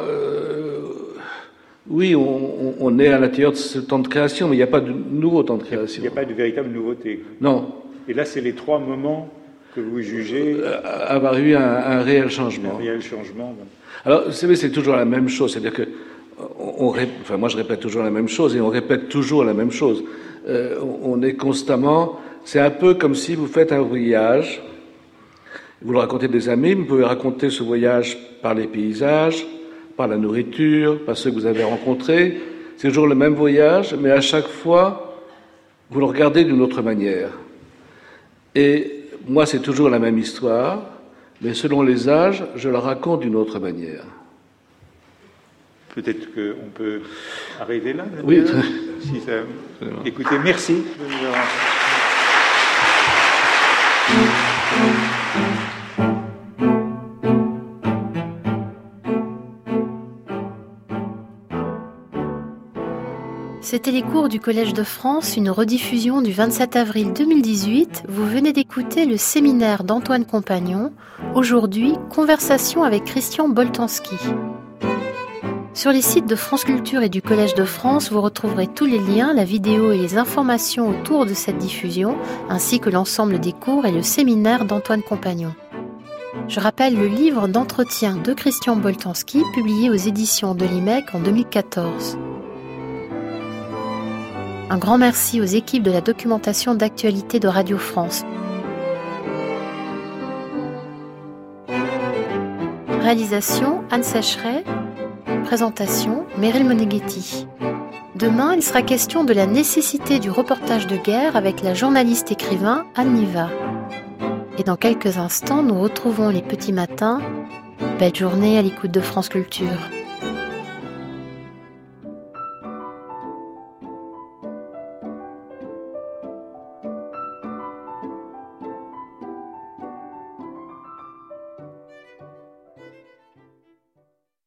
oui, on est à l'intérieur de ce temps de création, mais il n'y a pas de nouveau temps de création. Il n'y a pas de véritable nouveauté. Non. Et là, c'est les 3 moments que vous jugez avoir eu un réel changement. Un réel changement. Alors, vous savez, c'est toujours la même chose, c'est-à-dire que moi je répète toujours la même chose et on répète toujours la même chose. On est constamment... C'est un peu comme si vous faites un voyage, vous le racontez des amis, vous pouvez raconter ce voyage par les paysages, par la nourriture, par ceux que vous avez rencontrés. C'est toujours le même voyage, mais à chaque fois, vous le regardez d'une autre manière. Et moi, c'est toujours la même histoire, mais selon les âges, je la raconte d'une autre manière. Peut-être qu'on peut arriver là. Oui. Si ça... Écoutez, merci. C'était les cours du Collège de France, une rediffusion du 27 avril 2018. Vous venez d'écouter le séminaire d'Antoine Compagnon. Aujourd'hui, conversation avec Christian Boltanski. Sur les sites de France Culture et du Collège de France, vous retrouverez tous les liens, la vidéo et les informations autour de cette diffusion, ainsi que l'ensemble des cours et le séminaire d'Antoine Compagnon. Je rappelle le livre d'entretien de Christian Boltanski, publié aux éditions de l'IMEC en 2014. Un grand merci aux équipes de la documentation d'actualité de Radio France. Réalisation Anne Sacheret. Présentation Meryl Moneghetti. Demain, il sera question de la nécessité du reportage de guerre avec la journaliste écrivain Anne Niva. Et dans quelques instants, nous retrouvons les petits matins. Belle journée à l'écoute de France Culture.